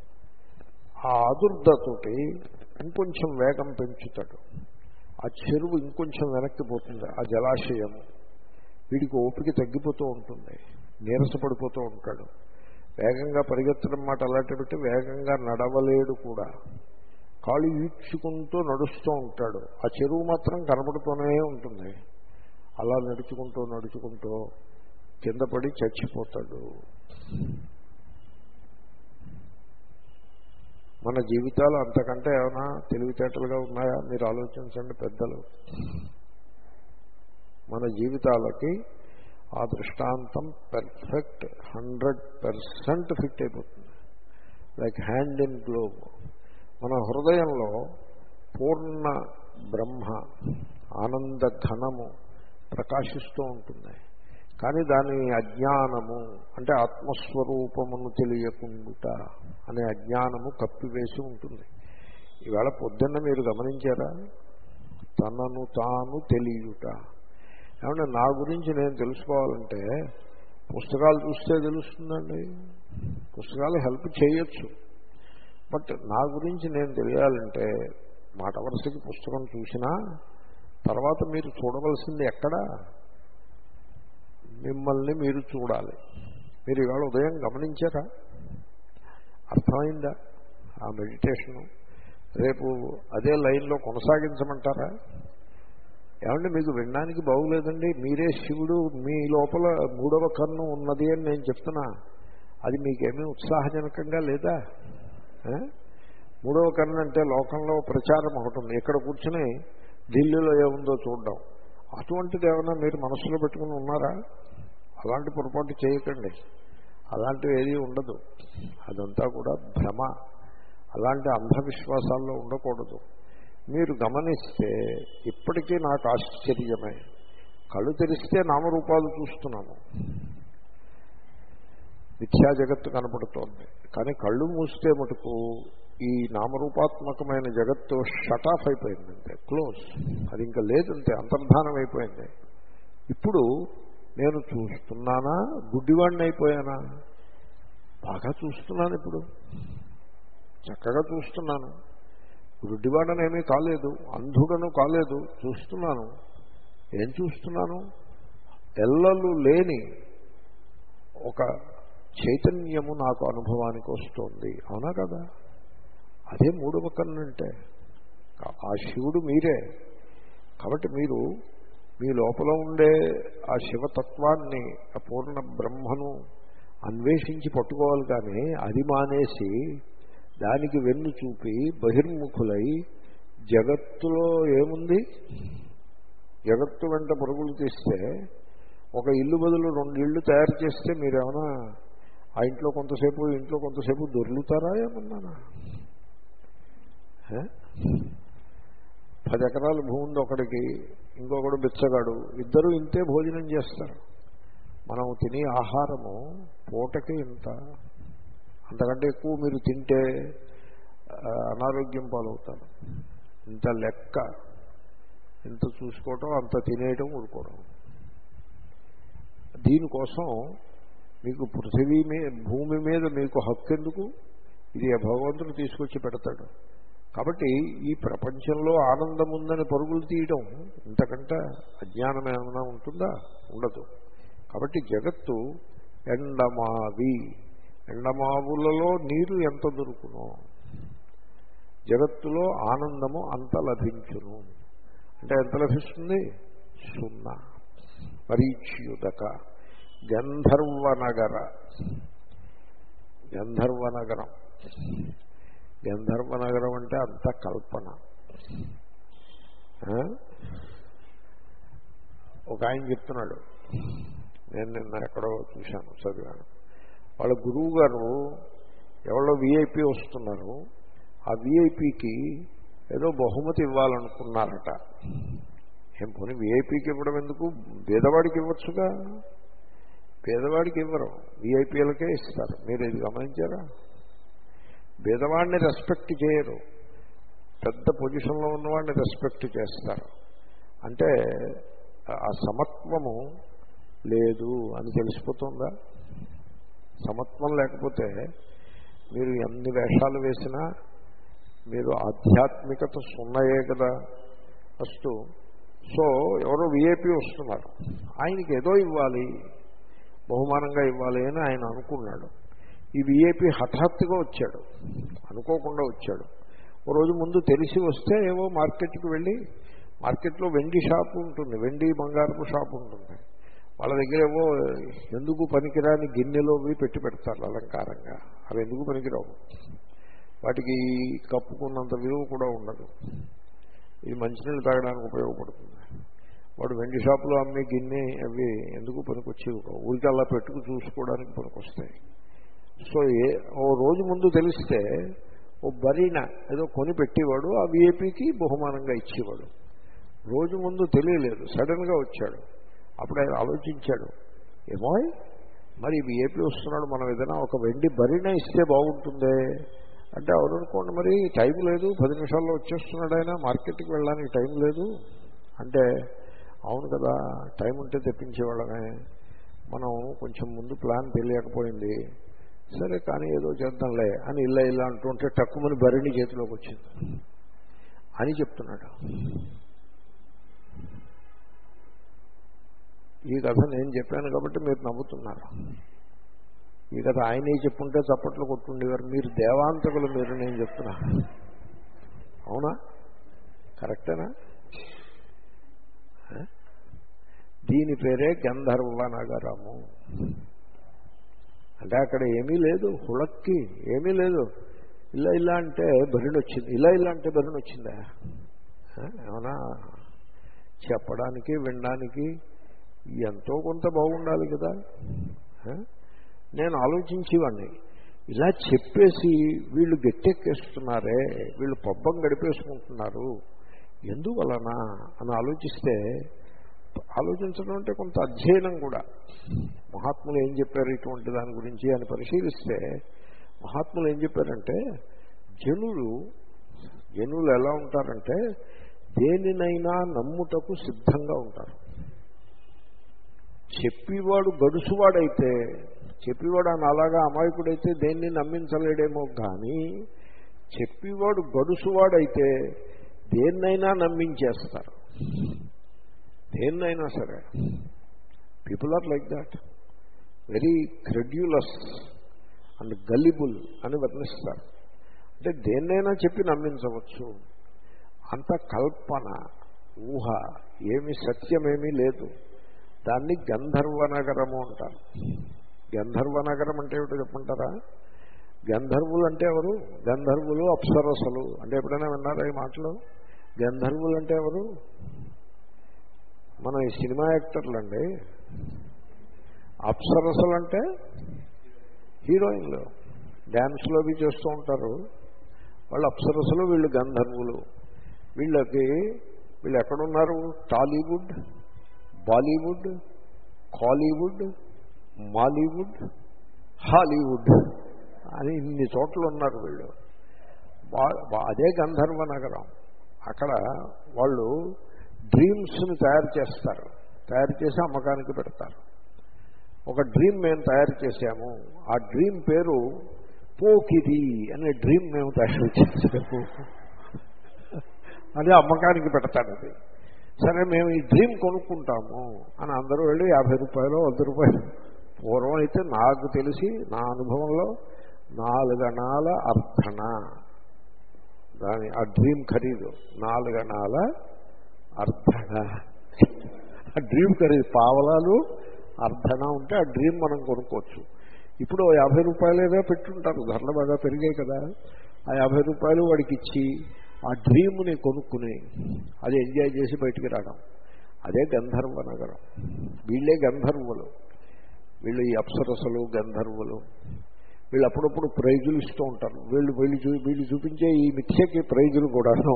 ఆ ఆదుర్దతోటి ఇంకొంచెం వేగం పెంచుతాడు. ఆ చెరువు ఇంకొంచెం వెనక్కి పోతుంది. ఆ జలాశయము వీడికి ఓపిక తగ్గిపోతూ ఉంటుంది. నీరసపడిపోతూ ఉంటాడు. వేగంగా పరిగెత్తడం మాట అలాంటి పెట్టి వేగంగా నడవలేడు కూడా. కాళ్ళు ఈడ్చుకుంటూ నడుస్తూ ఉంటాడు. ఆ చెరువు మాత్రం కనపడుతూనే ఉంటుంది. అలా నడుచుకుంటూ నడుచుకుంటూ కింద పడి చచ్చిపోతాడు. మన జీవితాలు అంతకంటే ఏమైనా తెలివితేటలుగా ఉన్నాయా మీరు ఆలోచించండి పెద్దలు. మన జీవితాలకి ఆ దృష్టాంతం పెర్ఫెక్ట్ హండ్రెడ్ పర్సెంట్ ఫిట్ అయిపోతుంది, లైక్ హ్యాండ్ ఇన్ గ్లోవ్. మన హృదయంలో పూర్ణ బ్రహ్మ ఆనంద ఘనము ప్రకాశిస్తూ ఉంటుంది. కానీ దాని అజ్ఞానము అంటే ఆత్మస్వరూపమును తెలియకుండుట అనే అజ్ఞానము కప్పివేసి ఉంటుంది. ఈవేళ పొద్దున్న మీరు గమనించారా? తనను తాను తెలియుట. ఏమంటే నా గురించి నేను తెలుసుకోవాలంటే పుస్తకాలు చూస్తే తెలుస్తుందండి. పుస్తకాలు హెల్ప్ చేయొచ్చు. బట్ నా గురించి నేను తెలియాలంటే మాట వరుసకి పుస్తకం చూసినా తర్వాత మీరు చూడవలసింది ఎక్కడా? మిమ్మల్ని మీరు చూడాలి. మీరు ఇవాళ ఉదయం గమనించారా? అర్థమైందా ఆ మెడిటేషను? రేపు అదే లైన్లో కొనసాగించమంటారా? ఏమంటే మీకు వినడానికి బాగులేదండి, మీరే శివుడు, మీ లోపల మూడవ కన్ను ఉన్నది అని నేను చెప్తున్నా. అది మీకేమీ ఉత్సాహజనకంగా లేదా? మూడవ కన్ను అంటే లోకంలో ప్రచారం ఒకటి ఉంది, ఇక్కడ కూర్చుని ఢిల్లీలో ఏముందో చూడడం. అటువంటిది ఏమైనా మీరు మనసులో పెట్టుకుని ఉన్నారా? అలాంటి పొరపాటు చేయకండి. అలాంటివి ఏది ఉండదు. అదంతా కూడా భ్రమ. అలాంటి అంధవిశ్వాసాల్లో ఉండకూడదు. మీరు గమనిస్తే ఇప్పటికీ నాకు ఆశ్చర్యమే. కళ్ళు తెరిస్తే నామరూపాలు చూస్తున్నాము, మిథ్యా జగత్తు కనపడుతోంది. కానీ కళ్ళు మూస్తే మటుకు ఈ నామరూపాత్మకమైన జగత్తు షట్ ఆఫ్ అయిపోయిందంటే, క్లోజ్. అది ఇంకా లేదంటే అంతర్ధానం అయిపోయింది. ఇప్పుడు నేను చూస్తున్నానా, గుడ్డివాడిని అయిపోయానా? బాగా చూస్తున్నాను, ఇప్పుడు చక్కగా చూస్తున్నాను. గుడ్డివాడనేమీ కాలేదు, అంధుడను కాలేదు, చూస్తున్నాను. ఏం చూస్తున్నాను? ఎల్లలు లేని ఒక చైతన్యము నాకు అనుభవానికి వస్తుంది. అవునా కదా? అదే మూడవ కన్నంటే. ఆ శివుడు మీరే. కాబట్టి మీరు మీ లోపల ఉండే ఆ శివతత్వాన్ని, ఆ పూర్ణ బ్రహ్మను అన్వేషించి పట్టుకోవాలి. కానీ అది మానేసి దానికి వెన్ను చూపి బహిర్ముఖులై జగత్తులో ఏముంది, జగత్తు వెంట పరుగులు తీస్తే ఒక ఇల్లు బదులు రెండు ఇళ్ళు తయారు చేస్తే మీరేమైనా ఆ ఇంట్లో కొంతసేపు ఇంట్లో కొంతసేపు దొర్లుతారా ఏమన్నానా? పది ఎకరాల భూమి ఉంది ఒకడికి, ఇంకొకడు బిచ్చగాడు, ఇద్దరు ఇంతే భోజనం చేస్తారు. మనం తినే ఆహారము పూటకి ఇంత, అంతకంటే ఎక్కువ మీరు తింటే అనారోగ్యం పాలవుతారు. ఇంత లెక్క, ఇంత చూసుకోవటం, అంత తినేయటం, ఊరుకోవడం. దీనికోసం మీకు పృథివీ మీద, భూమి మీద మీకు హక్కు ఎందుకు? ఇది భగవంతుడు తీసుకొచ్చి పెడతాడు. కాబట్టి ఈ ప్రపంచంలో ఆనందం ఉందని పరుగులు తీయడం ఇంతకంటే అజ్ఞానం ఏమైనా ఉంటుందా? ఉండదు. కాబట్టి జగత్తు ఎండమావి, ఎండమావులలో నీరు ఎంత దొరుకునో జగత్తులో ఆనందము అంత లభించును. అంటే ఎంత లభిస్తుంది? సున్నా. పరీచ్యుదక గంధర్వనగర, గంధర్వనగరం. గంధర్వనగరం అంటే అంత కల్పన. ఒక ఆయన చెప్తున్నాడు, నేను నిన్న ఎక్కడో చూశాను, చదివాను. వాళ్ళ గురువు గారు ఎవరో వీఐపీ వస్తున్నారు, ఆ వీఐపీకి ఏదో బహుమతి ఇవ్వాలనుకున్నారట. ఏం పోనీ వీఐపీకి ఇవ్వడం ఎందుకు? పేదవాడికి ఇవ్వచ్చుగా. పేదవాడికి ఇవ్వరు, వీఐపీలకే ఇస్తారు. మీరు ఇది గమనించారా? పేదవాడిని రెస్పెక్ట్ చేయరు, పెద్ద పొజిషన్లో ఉన్నవాడిని రెస్పెక్ట్ చేస్తారు. అంటే ఆ సమత్వము లేదు అని తెలిసిపోతుందా? సమత్వం లేకపోతే మీరు ఎన్ని వేషాలు వేసినా మీరు ఆధ్యాత్మికత సున్నయే కదా. ఫస్ట్ సో ఎవరో వీఐపీ వస్తున్నారు, ఆయనకి ఏదో ఇవ్వాలి, బహుమానంగా ఇవ్వాలి అని ఆయన అనుకున్నాడు. ఈ వీఐపీ హఠాత్తుగా వచ్చాడు, అనుకోకుండా వచ్చాడు. ఓ రోజు ముందు తెలిసి వస్తే ఏవో మార్కెట్కి వెళ్ళి, మార్కెట్లో వెండి షాపు ఉంటుంది, వెండి బంగారపు షాపు ఉంటుంది. వాళ్ళ దగ్గర ఏవో ఎందుకు పనికిరాని గిన్నెలో పెట్టి పెడతారు అలంకారంగా. అవి ఎందుకు పనికిరావు. వాటికి కప్పుకున్నంత విలువ కూడా ఉండదు. ఇది మంచినీళ్ళు తాగడానికి ఉపయోగపడుతుంది. వాడు వెండి షాపులో అమ్మే గిన్నె అవి ఎందుకు పనికొచ్చేవి, ఊరికి అలా పెట్టుకు చూసుకోవడానికి పనికొస్తాయి. సో ఏ ఓ రోజు ముందు తెలిస్తే ఓ బరీన ఏదో కొని పెట్టేవాడు, ఆ విఐపికి బహుమానంగా ఇచ్చేవాడు. రోజు ముందు తెలియలేదు, సడన్గా వచ్చాడు. అప్పుడు ఆయన ఆలోచించాడు, ఏమో మరి విఐపి వస్తున్నాడు, మనం ఏదైనా ఒక వెండి బరీన ఇస్తే బాగుంటుందే అంటే, అవును అనుకోండి, మరి టైం లేదు, పది నిమిషాల్లో వచ్చేస్తున్నాడు ఆయన, మార్కెట్కి వెళ్ళడానికి టైం లేదు అంటే, అవును కదా, టైం ఉంటే తెప్పించేవాళ్ళమే, మనం కొంచెం ముందు ప్లాన్ తెలియకపోయింది, సరే కానీ ఏదో చేద్దాంలే అని ఇలా ఇలా అంటుంటే టక్కుమని బరిణి చేతిలోకి వచ్చింది అని చెప్తున్నాడు. ఈ కథ నేను చెప్పాను కాబట్టి మీరు నవ్వుతున్నారు. ఈ కథ ఆయనే చెప్పుంటే చప్పట్లు కొట్టుండేవారు. మీరు దేవాంతకులు, మీరు నేను చెప్తున్నా. అవునా? కరెక్టేనా? దీని పేరే గంధర్వ నగరము. అంటే అక్కడ ఏమీ లేదు, హుళక్కి ఏమీ లేదు. ఇలా ఇలా అంటే బరిని వచ్చింది, ఇలా ఇలా అంటే బరిని వచ్చిందా? ఏమన్నా చెప్పడానికి వినడానికి ఎంతో కొంత బాగుండాలి కదా. నేను ఆలోచించేవాడిని, ఇలా చెప్పేసి వీళ్ళు గట్టెక్కేస్తున్నారే, వీళ్ళు పబ్బం గడిపేసుకుంటున్నారు ఎందువలన అని ఆలోచిస్తే, ఆలోచించడం అంటే కొంత అధ్యయనం కూడా. మహాత్ములు ఏం చెప్పారు ఇటువంటి దాని గురించి అని పరిశీలిస్తే, మహాత్ములు ఏం చెప్పారంటే, జనులు జనులు ఎలా ఉంటారంటే దేనినైనా నమ్ముటకు సిద్ధంగా ఉంటారు. చెప్పేవాడు గడుసువాడైతే, చెప్పేవాడు అని అలాగా అమాయకుడైతే దేన్ని నమ్మించలేడేమో, కానీ చెప్పేవాడు గడుసువాడైతే దేన్నైనా నమ్మించేస్తారు. దేన్నైనా సరే. People are like that, very credulous and gullible అని వర్ణిస్తారు. అంటే దేన్నైనా చెప్పి నమ్మించవచ్చు. అంత కల్పన, ఊహ, ఏమి సత్యమేమీ లేదు. దాన్ని గంధర్వనగరము అంటారు. గంధర్వనగరం అంటే ఏమిటో చెప్పంటారా? గంధర్వులు అంటే ఎవరు? గంధర్వులు అప్సరసలు అంటే ఎప్పుడైనా విన్నారా ఈ మాటలు? గంధర్వులు అంటే ఎవరు? మన ఈ సినిమా యాక్టర్లు అండి. అప్సరసలు అంటే హీరోయిన్లు, డ్యాన్స్లో అవి చేస్తూ ఉంటారు వాళ్ళు అప్సరసలు, వీళ్ళు గంధర్వులు. వీళ్ళకి వీళ్ళు ఎక్కడున్నారు? టాలీవుడ్, బాలీవుడ్, కాలీవుడ్, మాలీవుడ్, హాలీవుడ్ అని ఇన్ని చోట్ల ఉన్నారు వీళ్ళు. అదే గంధర్వ నగరం. అక్కడ వాళ్ళు డ్రీమ్స్ని తయారు చేస్తారు, తయారు చేసి అమ్మకానికి పెడతారు. ఒక డ్రీమ్ మేము తయారు చేశాము, ఆ డ్రీమ్ పేరు పోకిరి అనే డ్రీమ్ మేము తయారు చేసాము అదే అమ్మకానికి పెడతాడు. అది సరే మేము ఈ డ్రీమ్ కొనుక్కుంటాము అని అందరూ వెళ్ళి యాభై రూపాయలు వంద రూపాయలు, పూర్వం అయితే నాకు తెలిసి నా అనుభవంలో నాలుగణాల అర్ధన దాని ఆ డ్రీమ్ ఖరీదు నాలుగణాల అర్ధన. ఆ డ్రీమ్ ఖరీదు పావలాలు అర్ధన ఉంటే ఆ డ్రీమ్ మనం కొనుక్కోవచ్చు. ఇప్పుడు యాభై రూపాయలేదో పెట్టుంటారు, ధరలు బాగా పెరిగాయి కదా. ఆ యాభై రూపాయలు వాడికి ఇచ్చి ఆ డ్రీమ్ని కొనుక్కుని అది ఎంజాయ్ చేసి బయటికి రావడం, అదే గంధర్వ నగరం. వీళ్ళే గంధర్వులు, వీళ్ళు ఈ అప్సరసలు గంధర్వులు. వీళ్ళు అప్పుడప్పుడు ప్రైజులు ఇస్తూ ఉంటారు. వీళ్ళు వీళ్ళు చూ వీళ్ళు చూపించే ఈ మిథ్యకి ప్రైజులు కూడాను.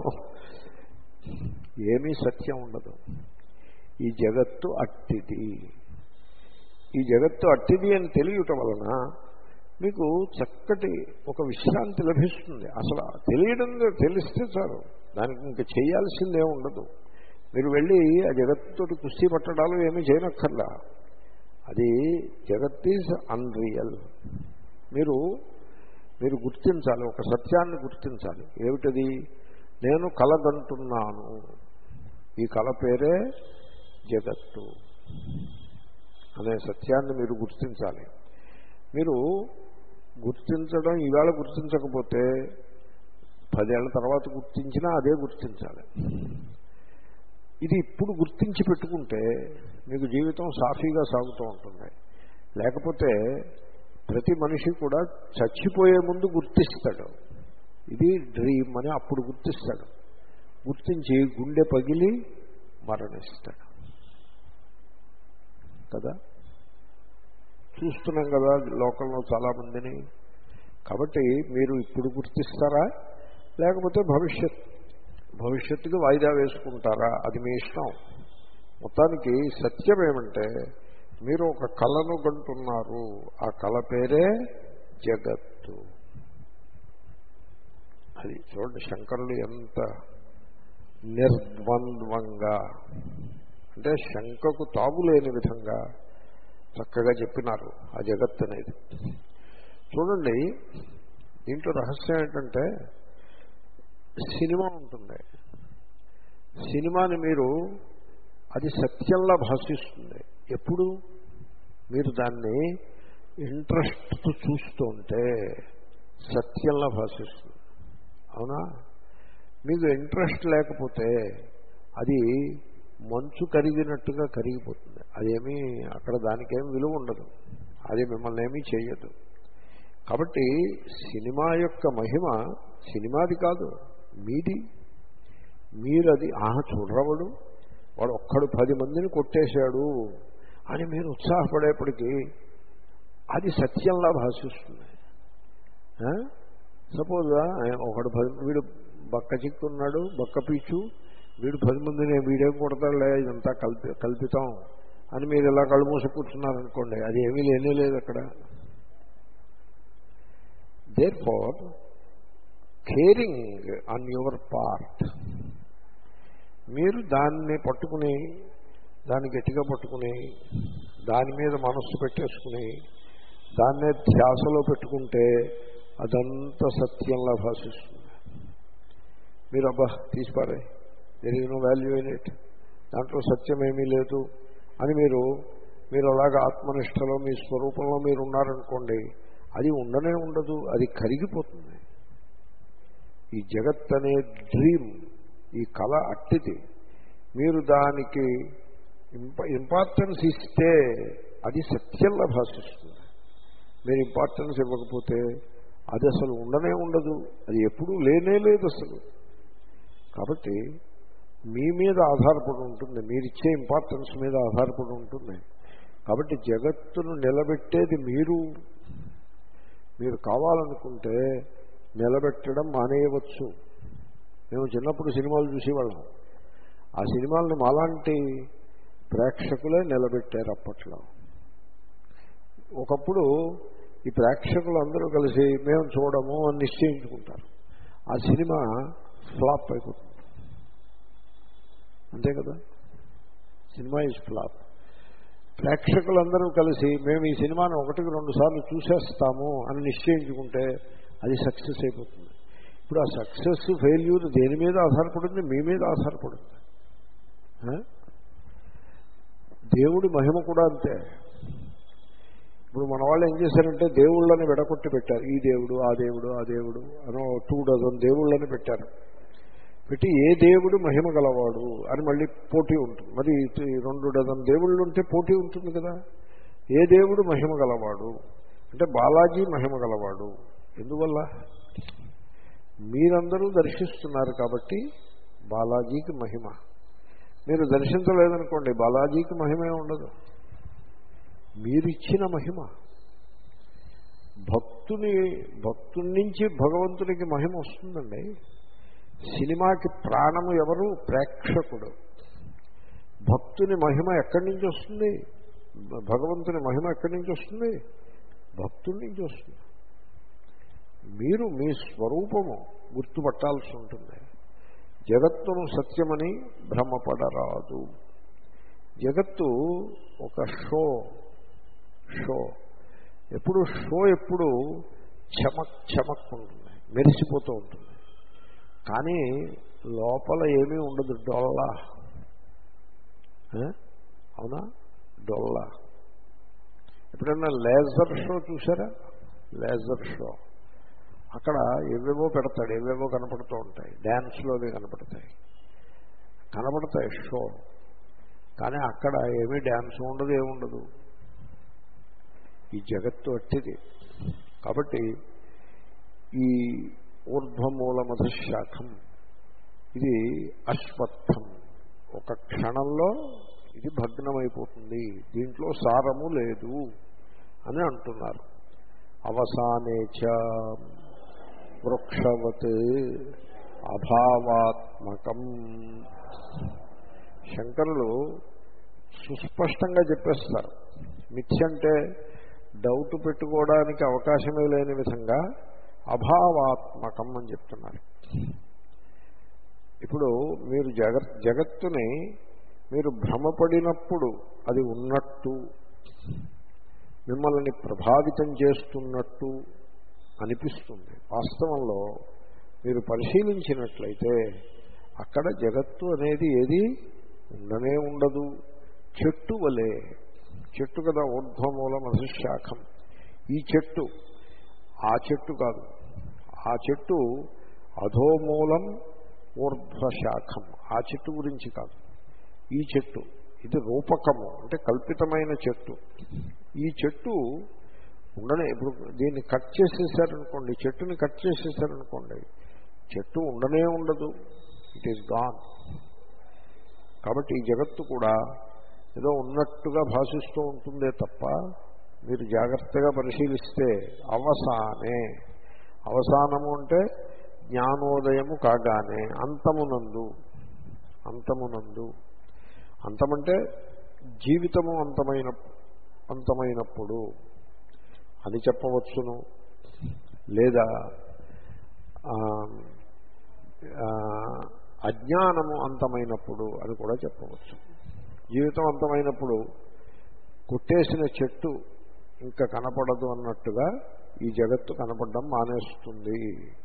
ఏమీ సత్యం ఉండదు. ఈ జగత్తు అట్టిది. ఈ జగత్తు అట్టిది అని తెలియటం వలన మీకు చక్కటి ఒక విశ్రాంతి లభిస్తుంది. అసలు తెలియడం తెలిస్తే చాలు, దానికి ఇంకా చేయాల్సిందే ఉండదు. మీరు వెళ్ళి ఆ జగత్తుతోటి కుస్తీ పట్టడాలు ఏమీ చేయనక్కర్లా. అది జగత్ ఈజ్ అన్రియల్. మీరు మీరు గుర్తించాలి, ఒక సత్యాన్ని గుర్తించాలి. ఏమిటది? నేను కలగంటున్నాను, ఈ కళ పేరే జగత్తు అనే సత్యాన్ని మీరు గుర్తించాలి. మీరు గుర్తించడం ఈవేళ గుర్తించకపోతే పదేళ్ల తర్వాత గుర్తించినా అదే గుర్తించాలి. ఇది ఇప్పుడు గుర్తించి పెట్టుకుంటే మీకు జీవితం సాఫీగా సాగుతూ ఉంటుంది. లేకపోతే ప్రతి మనిషి కూడా చచ్చిపోయే ముందు గుర్తిస్తాడు, ఇది డ్రీమ్ అని అప్పుడు గుర్తిస్తాడు. గుర్తించి గుండె పగిలి మరణిస్తాడు కదా. చూస్తున్నాం కదా లోకంలో చాలామందిని. కాబట్టి మీరు ఇప్పుడు గుర్తిస్తారా, లేకపోతే భవిష్యత్ భవిష్యత్తుకి వాయిదా వేసుకుంటారా, అది మీ ఇష్టం. మొత్తానికి సత్యం ఏమంటే మీరు ఒక కళను కంటున్నారు. ఆ కళ పేరే జగత్తు. అది చూడండి శంకరులు ఎంత నిర్ద్వంద్వంగా, అంటే శంకకు తాగులేని విధంగా చక్కగా చెప్పినారు ఆ జగత్ అనేది. చూడండి దీంట్లో రహస్యం ఏంటంటే సినిమా ఉంటుంది. సినిమాని మీరు అది సత్యంలా భాషిస్తుంది. ఎప్పుడు మీరు దాన్ని ఇంట్రెస్ట్తో చూస్తుంటే సత్యంలా భాషిస్తుంది. అవునా? మీకు ఇంట్రెస్ట్ లేకపోతే అది మంచు కరిగినట్టుగా కరిగిపోతుంది. అదేమీ అక్కడ దానికేం విలువ ఉండదు, అది మిమ్మల్ని ఏమీ చేయదు. కాబట్టి సినిమా యొక్క మహిమ సినిమాది కాదు, మీది. మీరు అది ఆహా చూడరవాడు వాడు ఒక్కడు పది మందిని కొట్టేశాడు అని మీరు ఉత్సాహపడేప్పటికీ అది సత్యంలా భాషిస్తుంది. సపోజ్ ఒకడు పది వీడు బక్క చిక్కున్నాడు, బక్క పీచు, వీడు పది మందిని వీడేం కొడతాడులే ఇదంతా కల్పి కల్పితం అని మీరు ఇలా కళ్ళు మూసి కూర్చున్నారనుకోండి, అది ఏమీ లేనే లేదు అక్కడ. Therefore caring on your part, మీరు దాన్ని పట్టుకుని దాన్ని గట్టిగా పట్టుకుని దాని మీద మనస్సు పెట్టేసుకుని దాన్నే ధ్యాసలో పెట్టుకుంటే అదంతా సత్యంలా భాషిస్తుంది. మీరు అబ్బా తీసిపారే, there is no value in it, దాంట్లో సత్యం ఏమీ లేదు అని మీరు మీరు అలాగా ఆత్మనిష్టలో మీ స్వరూపంలో మీరు ఉన్నారనుకోండి, అది ఉండనే ఉండదు, అది కరిగిపోతుంది. ఈ జగత్ అనే డ్రీమ్, ఈ కళ అట్టిది. మీరు దానికి ఇంప ఇంపార్టెన్స్ ఇస్తే అది సత్యంలా భాషిస్తుంది. మీరు ఇంపార్టెన్స్ ఇవ్వకపోతే అది అసలు ఉండనే ఉండదు, అది ఎప్పుడూ లేనే లేదు అసలు. కాబట్టి మీ మీద ఆధారపడి ఉంటుంది, మీరిచ్చే ఇంపార్టెన్స్ మీద ఆధారపడి ఉంటుంది. కాబట్టి జగత్తును నిలబెట్టేది మీరు. మీరు కావాలనుకుంటే నిలబెట్టడం మానేయవచ్చు. మేము చిన్నప్పుడు సినిమాలు చూసేవాళ్ళం. ఆ సినిమాలని మాలాంటి ప్రేక్షకులే నిలబెట్టారు అప్పట్లో. ఒకప్పుడు ఈ ప్రేక్షకులు అందరూ కలిసి మేము చూడము అని నిశ్చయించుకుంటారు. ఆ సినిమా ఫ్లాప్ అయిపోతుంది, అంతే కదా. Cinema is flop. ప్రేక్షకులందరూ కలిసి మేము ఈ సినిమాను ఒకటికి రెండు సార్లు చూసేస్తాము అని నిశ్చయించుకుంటే అది సక్సెస్ అయిపోతుంది. ఇప్పుడు ఆ సక్సెస్ ఫెయిల్యూర్ దేని మీద ఆధారపడింది? మీ మీద ఆధారపడింది. దేవుడి మహిమ కూడా అంతే. ఇప్పుడు మన వాళ్ళు ఏం చేశారంటే దేవుళ్ళని విడగొట్టి పెట్టారు. ఈ దేవుడు ఆ దేవుడు ఆ దేవుడు అనో టూ డజన్ దేవుళ్ళని పెట్టారు. పెట్టి ఏ దేవుడు మహిమ గలవాడు అని మళ్ళీ పోటీ ఉంటుంది. మరి రెండు డజన్ దేవుళ్ళు ఉంటే పోటీ ఉంటుంది కదా. ఏ దేవుడు మహిమ గలవాడు అంటే బాలాజీ మహిమ గలవాడు. ఎందువల్ల? మీరందరూ దర్శిస్తున్నారు కాబట్టి బాలాజీకి మహిమ. మీరు దర్శించలేదనుకోండి బాలాజీకి మహిమే ఉండదు. మీరిచ్చిన మహిమ. భక్తుని భక్తుడి నుంచి భగవంతునికి మహిమ వస్తుందండి. సినిమాకి ప్రాణము ఎవరు? ప్రేక్షకుడు. భక్తుని మహిమ ఎక్కడి నుంచి వస్తుంది? భగవంతుని మహిమ ఎక్కడి నుంచి వస్తుంది? భక్తుడి నుంచి వస్తుంది. మీరు మీ స్వరూపము గుర్తుపట్టాల్సి ఉంటుంది. జగత్తును సత్యమని భ్రమపడరాదు. జగత్తు ఒక షో షో ఎప్పుడు షో ఎప్పుడు చమక్ చమక్ ఉంటుంది, మెరిసిపోతూ ఉంటుంది. కానీ లోపల ఏమీ ఉండదు, డొల్లా. అవునా? డొల్లా. ఎప్పుడైనా లేజర్ షో చూసారా? లేజర్ షో అక్కడ ఏవేవో పెడతాడు, ఏవేవో కనపడుతూ ఉంటాయి. డ్యాన్స్లో అవి కనపడతాయి కనపడతాయి షో. కానీ అక్కడ ఏమీ డ్యాన్స్ ఉండదు, ఏముండదు. ఈ జగత్తు అట్టిది. కాబట్టి ఈ ఊర్ధ్వమూలమధశాఖం, ఇది అశ్వత్థం, ఒక క్షణంలో ఇది భగ్నమైపోతుంది, దీంట్లో సారము లేదు అని అంటున్నారు. అవసానేచ వృక్షవత్ అభావాత్మకం. శంకరులు సుస్పష్టంగా చెప్పేస్తారు. మిథ్య అంటే డౌట్ పెట్టుకోవడానికి అవకాశమే లేని విధంగా అభావాత్మకం అని చెప్తున్నారు. ఇప్పుడు మీరు జగ జగత్తుని మీరు భ్రమపడినప్పుడు అది ఉన్నట్టు, మిమ్మల్ని ప్రభావితం చేస్తున్నట్టు అనిపిస్తుంది. వాస్తవంలో మీరు పరిశీలించినట్లయితే అక్కడ జగత్తు అనేది ఏది ఉండనే ఉండదు. చెట్టు వలె, చెట్టు కదా ఊర్ధ్వమూలం అధశాఖం, ఈ చెట్టు ఆ చెట్టు కాదు, ఆ చెట్టు అధోమూలం ఊర్ధ్వశాఖం, ఆ చెట్టు గురించి కాదు. ఈ చెట్టు ఇది రూపకము, అంటే కల్పితమైన చెట్టు. ఈ చెట్టు ఉండనే, ఇప్పుడు దీన్ని కట్ చేసేసారనుకోండి, చెట్టుని కట్ చేసేసారనుకోండి, చెట్టు ఉండనే ఉండదు, ఇట్ ఈస్ గాన్. కాబట్టి ఈ జగత్తు కూడా ఏదో ఉన్నట్టుగా భాషిస్తూ ఉంటుందే తప్ప మీరు జాగ్రత్తగా పరిశీలిస్తే అవసానే, అవసానము అంటే జ్ఞానోదయము కాగానే, అంతమునందు, అంతమునందు, అంతమంటే జీవితము అంతమైన అంతమైనప్పుడు అని చెప్పవచ్చును, లేదా అజ్ఞానము అంతమైనప్పుడు అని కూడా చెప్పవచ్చు. జీవితం అంతమైనప్పుడు కొట్టేసిన చెట్టు ఇంకా కనపడదు అన్నట్టుగా ఈ జగత్తు కనపడడం మానేస్తుంది.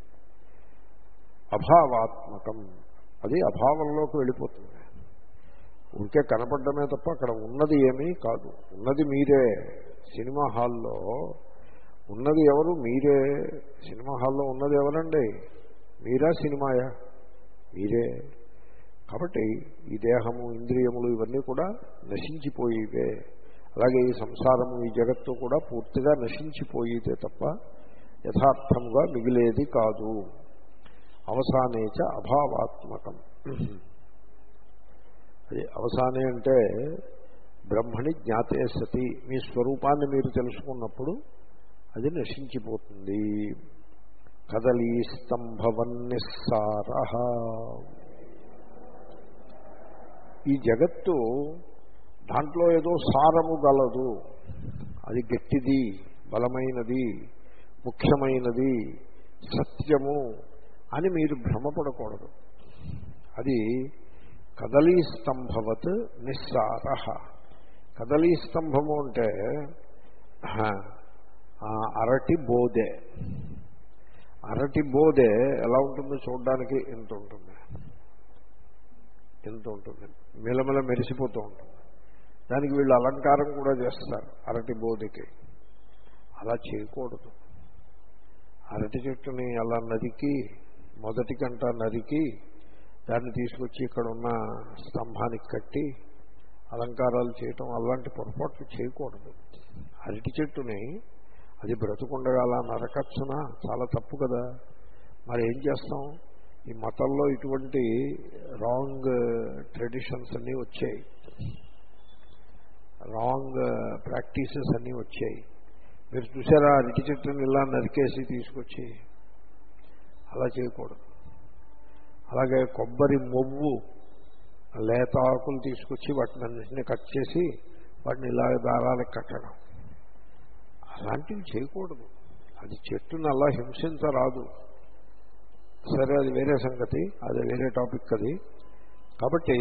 అభావాత్మకం, అది అభావంలోకి వెళ్ళిపోతుంది. ఉంటే కనపడమే తప్ప అక్కడ ఉన్నది ఏమీ కాదు. ఉన్నది మీరే. సినిమా హాల్లో ఉన్నది ఎవరు? మీరే. సినిమా హాల్లో ఉన్నది ఎవరండి? మీరా సినిమాయా? మీరే. కాబట్టి ఈ దేహము, ఇంద్రియములు ఇవన్నీ కూడా నశించిపోయేవే. అలాగే ఈ సంసారము, ఈ జగత్తు కూడా పూర్తిగా నశించిపోయేదే తప్ప యథార్థముగా మిగిలేది కాదు. అవసానేచ అభావాత్మకం. అది అవసానే అంటే బ్రహ్మణి జ్ఞాతే సతి, మీ స్వరూపాన్ని మీరు తెలుసుకున్నప్పుడు అది నశించిపోతుంది. కదలీ స్తంభవన్నిస్సార, ఈ జగత్తు దాంట్లో ఏదో సారము గలదు, అది గట్టిది, బలమైనది, ముఖ్యమైనది, సత్యము అని మీరు భ్రమపడకూడదు. అది కదలీ స్తంభవత్ నిస్సార. కదలీ స్తంభము అంటే అరటి బోదె. అరటి బోదె ఎలా ఉంటుందో చూడడానికి ఎంత ఉంటుంది, ఎంత ఉంటుంది, మిలమిల మెరిసిపోతూ ఉంటుంది. దానికి వీళ్ళు అలంకారం కూడా చేస్తారు అరటి బోదెకి. అలా చేయకూడదు. అరటి చెట్టుని అలా నరికి, మొదటి కంట నరికి, దాన్ని తీసుకొచ్చి ఇక్కడ ఉన్న స్తంభానికి కట్టి అలంకారాలు చేయటం, అలాంటి పొరపాట్లు చేయకూడదు. అరటి చెట్టుని అది బ్రతుకుండగా అలా నరకచ్చునా? చాలా తప్పు కదా. మరి ఏం చేస్తాం? ఈ మతంలో ఇటువంటి రాంగ్ ట్రెడిషన్స్ అన్నీ వచ్చాయి, రాంగ్ ప్రాక్టీసెస్ అన్నీ వచ్చాయి. మీరు చూసారా అరటి చెట్టుని ఇలా నరికేసి తీసుకొచ్చి? అలా చేయకూడదు. అలాగే కొబ్బరి మొవ్వు, లేత ఆకులు తీసుకొచ్చి వాటిని అన్నింటినీ కట్ చేసి వాటిని ఇలా దారాలకు కట్టడం, అలాంటివి చేయకూడదు. అది చెట్టును అలా హింసించరాదు. సరే, అది వేరే సంగతి, అది వేరే టాపిక్ అది. కాబట్టి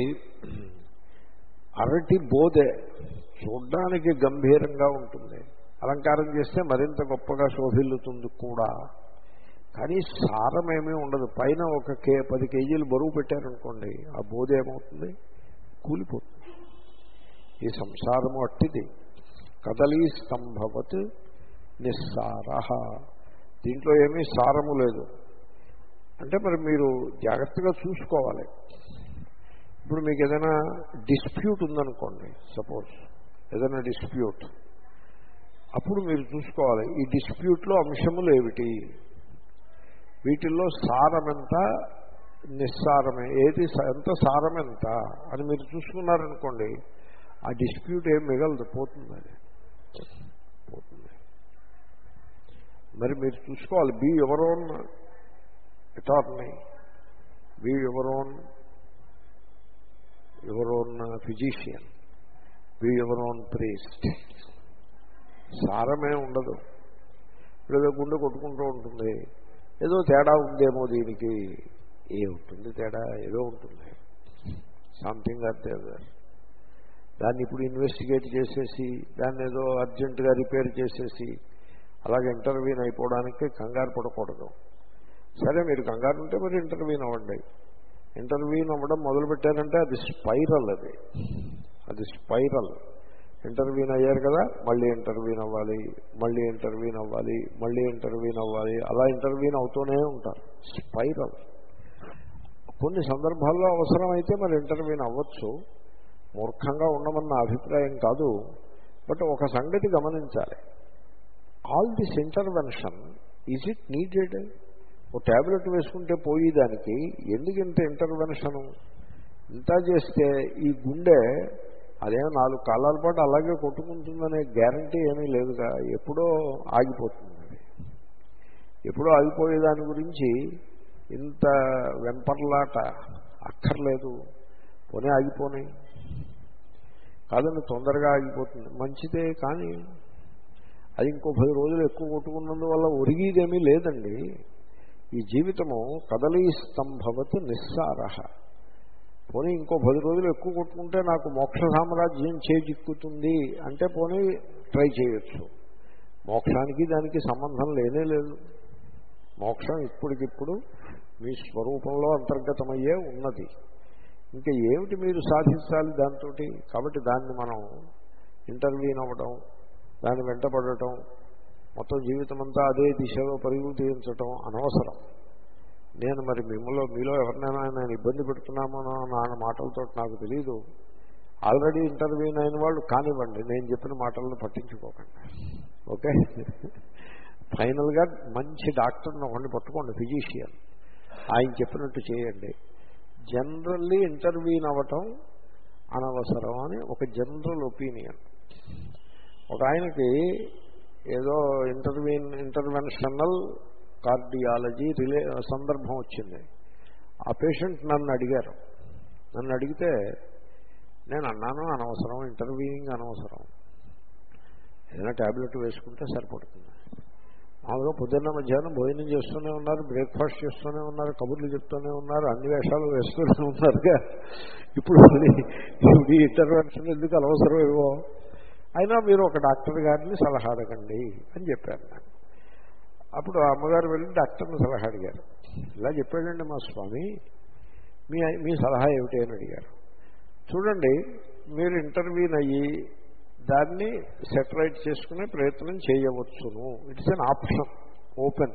అరటి బోదె చూడ్డానికి గంభీరంగా ఉంటుంది, అలంకారం చేస్తే మరింత గొప్పగా శోభిల్లుతుంది కూడా. కానీ సారమేమీ ఉండదు. పైన ఒక కే పది కేజీలు బరువు పెట్టారనుకోండి, ఆ బోధ ఏమవుతుంది? కూలిపోతుంది. ఈ సంసారము అట్టిది. కదలీ స్తంభవత్ నిస్సార, దీంట్లో ఏమీ సారము లేదు. అంటే మరి మీరు జాగ్రత్తగా చూసుకోవాలి. ఇప్పుడు మీకు ఏదైనా డిస్ప్యూట్ ఉందనుకోండి, సపోజ్ ఏదైనా డిస్ప్యూట్, అప్పుడు మీరు చూసుకోవాలి ఈ డిస్ప్యూట్లో అంశములు ఏమిటి. వీటిల్లో సారమెంత నిస్సారమే, ఏది ఎంత సారమెంత అని మీరు చూసుకున్నారనుకోండి, ఆ డిస్ప్యూట్ ఏం మిగలదు, పోతుంది, అది పోతుంది. మరి మీరు చూసుకోవాలి, be your own attorney, be your own your own physician, be your own priest. సారమే ఉండదు. ఏదో గుండె కొట్టుకుంటూ ఉంటుంది, ఏదో తేడా ఉందేమో దీనికి, ఏ ఉంటుంది తేడా, ఏదో ఉంటుంది, సంథింగ్ అంటే దాన్ని ఇప్పుడు ఇన్వెస్టిగేట్ చేసేసి దాన్ని ఏదో అర్జెంటుగా రిపేర్ చేసేసి అలాగే ఇంటర్వ్యూన్ అయిపోవడానికి కంగారు పడకూడదు. సరే, మీరు కంగారు ఉంటే మరి ఇంటర్వ్యూన్ అవ్వండి. ఇంటర్వ్యూన్ అవ్వడం మొదలుపెట్టారంటే అది స్పైరల్, అది అది స్పైరల్. ఇంటర్వ్యూన్ అయ్యారు కదా, మళ్ళీ ఇంటర్వ్యూన్ అవ్వాలి, మళ్ళీ ఇంటర్వ్యూన్ అవ్వాలి, మళ్ళీ ఇంటర్వ్యూన్ అవ్వాలి, అలా ఇంటర్వ్యూన్ అవుతూనే ఉంటారు. స్పైరల్. కొన్ని సందర్భాల్లో అవసరమైతే మరి ఇంటర్వ్యూన్ అవ్వచ్చు, మూర్ఖంగా ఉండమన్న అభిప్రాయం కాదు. బట్ ఒక సంగతి గమనించాలి, all this intervention, is it needed? ఓ ట్యాబ్లెట్ వేసుకుంటే పోయేదానికి ఎందుకు ఇంత ఇంటర్వెన్షను? ఇంత చేస్తే ఈ గుండె అదేమో నాలుగు కాలాల పాటు అలాగే కొట్టుకుంటుందనే గ్యారంటీ ఏమీ లేదుగా, ఎప్పుడో ఆగిపోతుంది. అది ఎప్పుడో ఆగిపోయే దాని గురించి ఇంత వెంపర్లాట అక్కర్లేదు. పోనీ ఆగిపోయి కాదండి, తొందరగా ఆగిపోతుంది, మంచిదే. కానీ అది ఇంకో పది రోజులు ఎక్కువ కొట్టుకున్నందువల్ల ఒరిగేదేమీ లేదండి. ఈ జీవితము కదలీ స్తంభవత్ నిస్సారహ. పోనీ ఇంకో పది రోజులు ఎక్కువ కొట్టుకుంటే నాకు మోక్ష సామ్రాజ్యం చేజిక్కుతుంది అంటే పోనీ ట్రై చేయొచ్చు. మోక్షానికి దానికి సంబంధం లేనే లేదు. మోక్షం ఇప్పటికిప్పుడు మీ స్వరూపంలో అంతర్గతమయ్యే ఉన్నది. ఇంకా ఏమిటి మీరు సాధించాలి దాంతో? కాబట్టి దాన్ని మనం ఇంటర్వ్యూన్ అవ్వడం, దాన్ని వెంటపడటం, మొత్తం జీవితం అంతా అదే దిశలో పరుగులు తీయించటం అనవసరం. నేను మరి మిమ్మల్ని మీలో ఎవరినైనా నేను ఇబ్బంది పెడుతున్నామో నా మాటలతో నాకు తెలియదు. ఆల్రెడీ ఇంటర్వ్యూన్ అయిన వాళ్ళు కానివ్వండి, నేను చెప్పిన మాటలను పట్టించుకోకండి. ఓకే, ఫైనల్గా మంచి డాక్టర్ని ఒకరిని పట్టుకోండి, ఫిజిషియన్, ఆయన చెప్పినట్టు చేయండి. జనరల్లీ ఇంటర్వ్యూన్ అవ్వటం అనవసరం అని ఒక జనరల్ ఒపీనియన్. ఒక ఆయనకి ఏదో ఇంటర్వ్యూన్ ఇంటర్వెన్షనల్ కార్డియాలజీ రిలే సందర్భం వచ్చింది. ఆ పేషెంట్ నన్ను అడిగారు. నన్ను అడిగితే నేను అన్నాను, అనవసరం, ఇంటర్వ్యూయింగ్ అనవసరం, ఏదైనా ట్యాబ్లెట్ వేసుకుంటే సరిపడుతుంది. మామూలుగా పొద్దున్న మధ్యాహ్నం భోజనం చేస్తూనే ఉన్నారు, బ్రేక్ఫాస్ట్ చేస్తూనే ఉన్నారు, కబుర్లు చెప్తూనే ఉన్నారు, అన్ని వేషాలు వేస్తూనే ఉన్నారుగా. ఇప్పుడు ఇప్పుడు ఈ ఇంటర్వెన్షన్ ఎందుకు అనవసరం ఏవో. అయినా మీరు ఒక డాక్టర్ గారిని సలహా అడగండి అని చెప్పారు నాకు. అప్పుడు ఆ అమ్మగారు వెళ్ళి డాక్టర్ని సలహా అడిగారు. ఇలా చెప్పాడండి మా స్వామి, మీ మీ సలహా ఏమిటి అని అడిగారు. చూడండి, మీరు ఇంటర్వ్యూన్ అయ్యి దాన్ని సెటరైట్ చేసుకునే ప్రయత్నం చేయవచ్చును, ఇట్స్ అన్ ఆప్షన్, ఓపెన్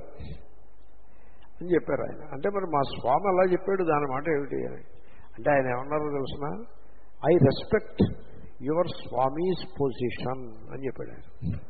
అని చెప్పారు ఆయన. అంటే మరి మా స్వామి అలా చెప్పాడు, దాని మాట ఏమిటి అని అంటే ఆయన ఏమన్నారో తెలుసిన, I respect your swamis position అని చెప్పాడు ఆయన.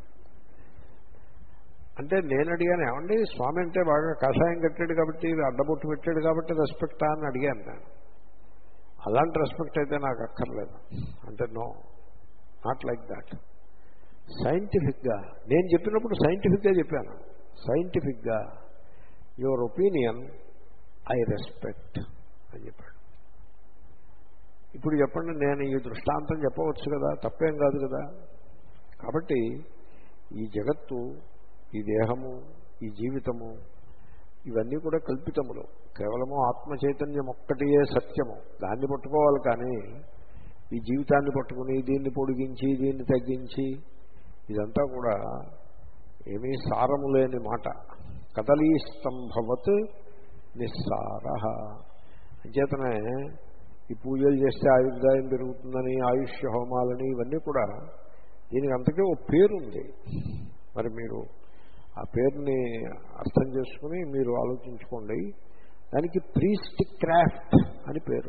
అంటే నేను అడిగాను, ఏమండి స్వామి అంటే బాగా కషాయం కట్టాడు కాబట్టి, అడ్డబొట్టు పెట్టాడు కాబట్టి రెస్పెక్టా అని అడిగాను నేను. అలాంటి రెస్పెక్ట్ అయితే నాకు అక్కర్లేదు అంటే నో, నాట్ లైక్ దాట్. సైంటిఫిక్గా నేను చెప్పినప్పుడు సైంటిఫిక్గా చెప్పాను. సైంటిఫిక్గా యువర్ ఒపీనియన్ ఐ రెస్పెక్ట్ అని చెప్పాడు. ఇప్పుడు చెప్పండి, నేను ఈ దృష్టాంతం చెప్పవచ్చు కదా, తప్పేం కాదు కదా. కాబట్టి ఈ జగత్తు, ఈ దేహము, ఈ జీవితము, ఇవన్నీ కూడా కల్పితములు. కేవలము ఆత్మ చైతన్యం ఒక్కటియే సత్యము, దాన్ని పట్టుకోవాలి. కానీ ఈ జీవితాన్ని పట్టుకుని దీన్ని పొడిగించి దీన్ని తగ్గించి ఇదంతా కూడా ఏమీ సారము లేని మాట. కదలీ స్తంభవత్ నిస్సారః. అంచేతనే ఈ పూజలు చేస్తే ఆయుర్దాయం పెరుగుతుందని, ఆయుష్ హోమాలని, ఇవన్నీ కూడా దీనికి అంతకే ఓ పేరుంది. మరి మీరు ఆ పేరుని అర్థం చేసుకుని మీరు ఆలోచించుకోండి. దానికి ప్రీస్ట్ క్రాఫ్ట్ అని పేరు.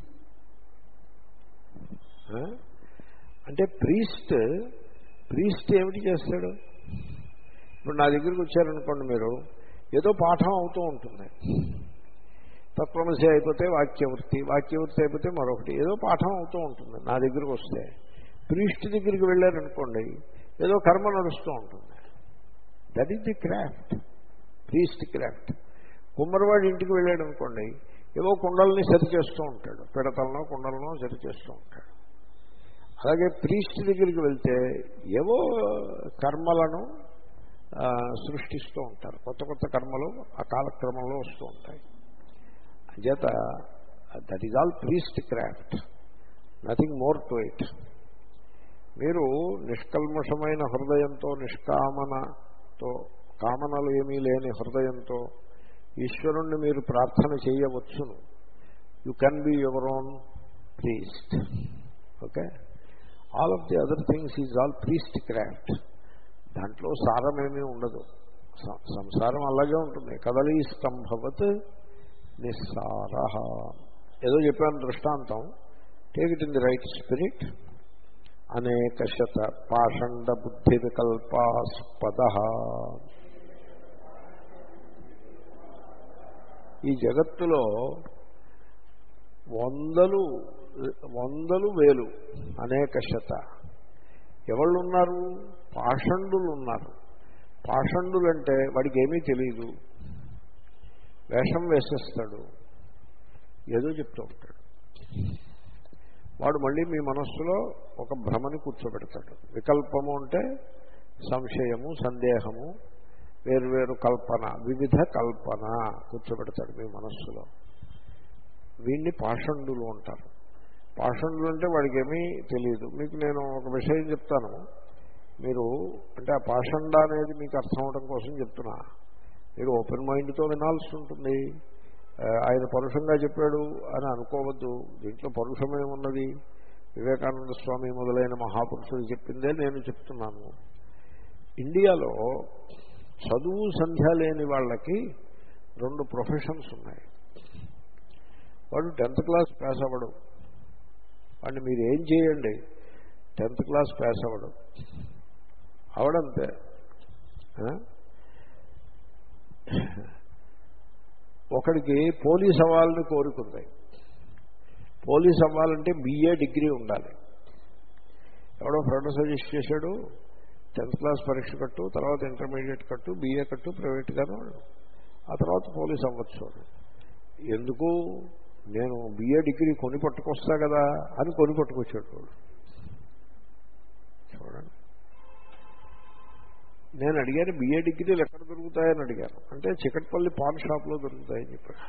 అంటే ప్రీస్ట్ ప్రీస్ట్ ఏమిటి చేస్తాడు? ఇప్పుడు నా దగ్గరికి వచ్చారనుకోండి, మీరు ఏదో పాఠం అవుతూ ఉంటుంది. తత్వమసి అయిపోతే వాక్యవృత్తి, వాక్యవృత్తి అయిపోతే మరొకటి, ఏదో పాఠం అవుతూ ఉంటుంది. నా దగ్గరికి వస్తే ప్రీస్ట్ దగ్గరికి వెళ్ళారనుకోండి, ఏదో కర్మ నడుస్తూ ఉంటుంది. That is the craft, priest craft. కుమ్మరివాడి ఇంటికి వెళ్ళాడు అనుకోండి, ఏవో కుండల్ని సరి చేస్తూ ఉంటాడు, పిడతలనో కుండలనో సరి చేస్తూ ఉంటాడు. అలాగే ప్రీస్ట్ దగ్గరికి వెళ్తే ఏవో కర్మలను సృష్టిస్తూ ఉంటారు. కొత్త కొత్త కర్మలు ఆ కాలక్రమంలో వస్తూ ఉంటాయి. అంచేత that is all priest craft, nothing more to it. మీరు నిష్కల్మషమైన హృదయంతో, నిష్కామనతో, కామనలు ఏమీ లేని హృదయంతో ఈశ్వరుణ్ణి మీరు ప్రార్థన చేయవచ్చును. You can be your own priest. Okay, all of the other things is all priest craft. దాంట్లో సారమేమీ ఉండదు. సంసారం అలాగే ఉంటుంది. కదలీ స్తంభవత్ నిస్సార. ఏదో చెప్పాను దృష్టాంతం. Take it in the right spirit. అనేక శత పాషండ బుద్ధి వికల్పాస్పద. ఈ జగత్తులో వందలు వందలు వేలు అనేక శత ఎవళ్ళు ఉన్నారు? పాషండులు ఉన్నారు. పాషండులు అంటే వాడికి ఏమీ తెలియదు, వేషం వేసేస్తాడు, ఏదో చెప్తూ ఉంటాడు. వాడు మళ్ళీ మీ మనస్సులో ఒక భ్రమని కూర్చోబెడతాడు. వికల్పము అంటే సంశయము, సందేహము, వేరువేరు కల్పన, వివిధ కల్పన కూర్చోబెడతాడు మీ మనస్సులో. వీడిని పాషండులు అంటారు. పాషండులు అంటే వాడికి ఏమీ తెలియదు. మీకు నేను ఒక విషయం చెప్తాను. మీరు అంటే ఆ పాషండ అనేది మీకు అర్థం అవడం కోసం చెప్తున్నా. మీరు ఓపెన్ మైండ్తో వినాల్సి ఉంటుంది. ఆయన పరుషంగా చెప్పాడు అని అనుకోవద్దు. దీంట్లో పరుషమేమున్నది? వివేకానంద స్వామి మొదలైన మహాపురుషులు చెప్పిందే నేను చెప్తున్నాను. ఇండియాలో చదువు సంధ్య లేని వాళ్ళకి రెండు ప్రొఫెషన్స్ ఉన్నాయి. వాడు టెన్త్ క్లాస్ పాస్ అవ్వడు. వాడిని మీరు ఏం చేయండి, టెన్త్ క్లాస్ పాస్ అవ్వడు. అవడంతే. ఒకడికి పోలీస్ అవ్వాలని కోరుకుంది. పోలీస్ అవ్వాలంటే బిఏ డిగ్రీ ఉండాలి. ఎవడో ఫ్రెండ్ సజెస్ట్ చేశాడు, టెన్త్ క్లాస్ పరీక్ష కట్టు, తర్వాత ఇంటర్మీడియట్ కట్టు, బిఏ కట్టు ప్రైవేట్గాను, ఆ తర్వాత పోలీస్ అవ్వచ్చు. ఎందుకు? నేను బిఏ డిగ్రీ కొని పట్టుకొస్తా కదా అని కొని పట్టుకొచ్చాడు వాడు. చూడండి, నేను అడిగాను బిఏ డిగ్రీలు ఎక్కడ దొరుకుతాయని అడిగాను. అంటే చికట్పల్లి పాన్ షాప్లో దొరుకుతాయని చెప్పాడు.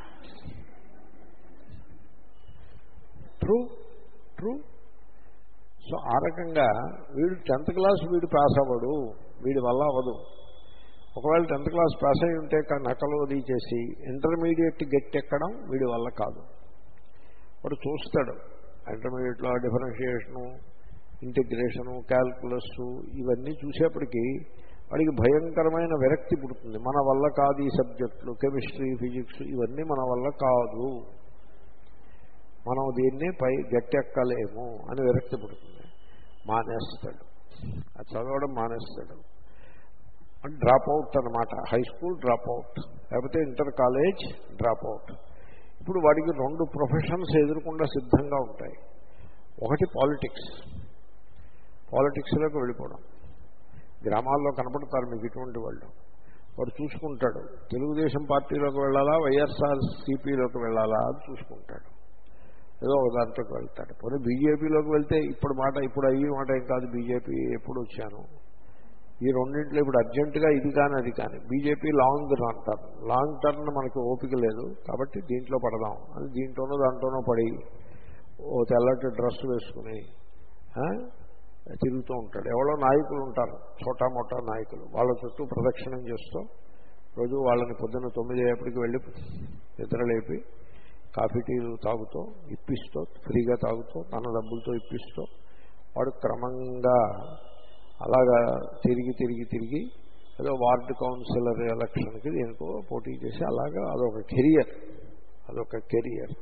ట్రూ ట్రూ సో ఆ రకంగా వీడు టెన్త్ క్లాస్ వీడు పాస్ అవ్వడు, వీడి వల్ల అవ్వదు. ఒకవేళ టెన్త్ క్లాస్ పాస్ అయి ఉంటే నకలు అది చేసి ఇంటర్మీడియట్ గట్టెక్కడం వీడి వల్ల కాదు. వాడు చూస్తాడు ఇంటర్మీడియట్లో డిఫరెన్షియేషను, ఇంటిగ్రేషను, క్యాల్కులస్ ఇవన్నీ చూసేప్పటికీ వాడికి భయంకరమైన విరక్తి పుడుతుంది. మన వల్ల కాదు ఈ సబ్జెక్టులు, కెమిస్ట్రీ, ఫిజిక్స్ ఇవన్నీ మన వల్ల కాదు, మనం దీన్ని పై గట్టెక్కలేము అని విరక్తి పుడుతుంది. మానేస్తాడు, అది చదవడం మానేస్తాడు. డ్రాప్ అవుట్ అనమాట. హై స్కూల్ డ్రాప్ అవుట్, లేకపోతే ఇంటర్ కాలేజ్ డ్రాప్ అవుట్. ఇప్పుడు వాడికి రెండు ప్రొఫెషన్స్ ఎదురకుండా సిద్ధంగా ఉంటాయి. ఒకటి పాలిటిక్స్, పాలిటిక్స్లోకి వెళ్ళిపోవడం. గ్రామాల్లో కనపడతారు మీకు ఇటువంటి వాళ్ళు. వాడు చూసుకుంటాడు తెలుగుదేశం పార్టీలోకి వెళ్ళాలా, వైఎస్ఆర్సీపీలోకి వెళ్ళాలా అని చూసుకుంటాడు. ఏదో ఒక దాంట్లోకి వెళ్తాడు. పోనీ బీజేపీలోకి వెళ్తే ఇప్పుడు మాట ఇప్పుడు అయ్యి మాట ఏం కాదు, బీజేపీ ఎప్పుడు వచ్చాను. ఈ రెండింటిలో ఇప్పుడు అర్జెంటుగా ఇది కానీ అది కానీ. BJP long run turn, long turn మనకి ఓపిక లేదు కాబట్టి దీంట్లో పడదాం అని దీంట్లోనో దాంట్లోనో పడి ఓ తెల్లటి డ్రెస్ వేసుకుని తిరుగుతూ ఉంటాడు. ఎవరో నాయకులు ఉంటారు, చోటా మోటా నాయకులు, వాళ్ళ చుట్టూ ప్రదక్షిణం చేస్తూ రోజు వాళ్ళని పొద్దున్న తొమ్మిది అయ్యేప్పటికి వెళ్ళి నిద్రలేపి కాఫీ టీలు తాగుతూ ఇప్పిస్తూ, ఫ్రీగా తాగుతూ, తన డబ్బులతో ఇప్పిస్తూ వాడు క్రమంగా అలాగా తిరిగి తిరిగి తిరిగి ఏదో వార్డు కౌన్సిలర్ ఎలక్షన్కి దేనికో పోటీ చేసి అలాగా అదొక కెరియర్, అదొక కెరియర్.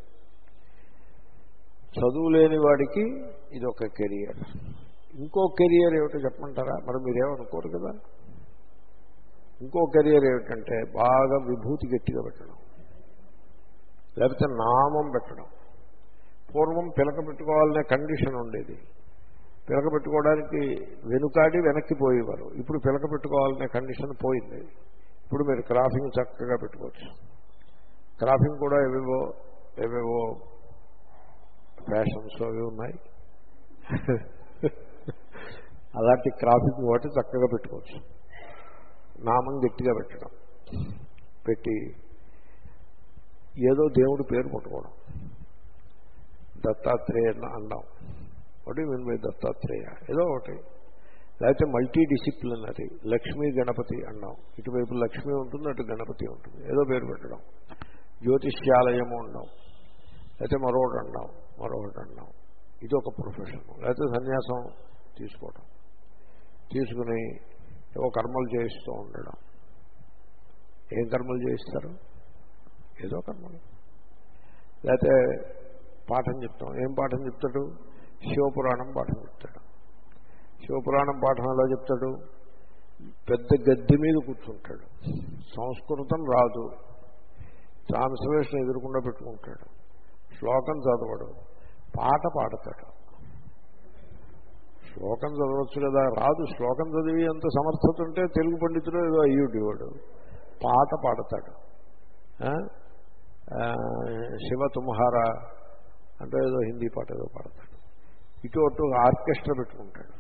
చదువు లేని వాడికి ఇదొక కెరియర్. ఇంకో కెరియర్ ఏమిటో చెప్పమంటారా? మరి మీరేమనుకోరు కదా. ఇంకో కెరియర్ ఏమిటంటే బాగా విభూతి గట్టిగా పెట్టడం, లేకపోతే నామం పెట్టడం. పూర్వం పిలక పెట్టుకోవాలనే కండిషన్ ఉండేది. పిలక పెట్టుకోవడానికి వెనుకాడి వెనక్కి పోయేవారు. ఇప్పుడు పిలక పెట్టుకోవాలనే కండిషన్ పోయింది. ఇప్పుడు మీరు క్రాఫింగ్ చక్కగా పెట్టుకోవచ్చు. క్రాఫింగ్ కూడా ఏవేవో ఏవేవో ఫ్యాషన్స్ అవి ఉన్నాయి. అలాంటి క్రాఫింగ్ ఒకటి చక్కగా పెట్టుకోవచ్చు. నామం గట్టిగా పెట్టడం, పెట్టి ఏదో దేవుడి పేరు పట్టుకోవడం. దత్తాత్రేయ అన్నాం, ఒకటి మీన్ బై దత్తాత్రేయ ఏదో ఒకటి. లేకపోతే మల్టీ డిసిప్లినరీ లక్ష్మీ గణపతి అన్నాం, ఇటువైపు లక్ష్మీ ఉంటుంది, అటు గణపతి ఉంటుంది, ఏదో పేరు పెట్టడం. జ్యోతిష్యాలయము అన్నాం, లేకపోతే మరొకటి అన్నాం, మరొకటి అన్నాం. ఇది ఒక ప్రొఫెషన్. లేకపోతే సన్యాసం తీసుకోవడం, తీసుకుని ఏవో కర్మలు చేయిస్తూ ఉండడం. ఏం కర్మలు చేయిస్తారు? ఏదో కర్మలు. లేకపోతే పాఠం చెప్తాం. ఏం పాఠం చెప్తాడు? శివపురాణం పాఠం చెప్తాడు. శివపురాణం పాఠం ఎలా చెప్తాడు? పెద్ద గద్దె మీద కూర్చుంటాడు. సంస్కృతం రాదు, ట్రాన్స్లేషన్ ఎదురకుండా పెట్టుకుంటాడు. శ్లోకం చదవడు, పాట పాడతాడు. శ్లోకం చదవచ్చు కదా, రాదు. శ్లోకం చదివి అంత సమర్థత ఉంటే తెలుగు పండితుడు ఏదో అయ్యుడేవాడు. పాట పాడతాడు. శివ తుమ్హారా అంటే ఏదో హిందీ పాట ఏదో పాడతాడు. ఇటు అటు ఆర్కెస్ట్రా పెట్టుకుంటాడు.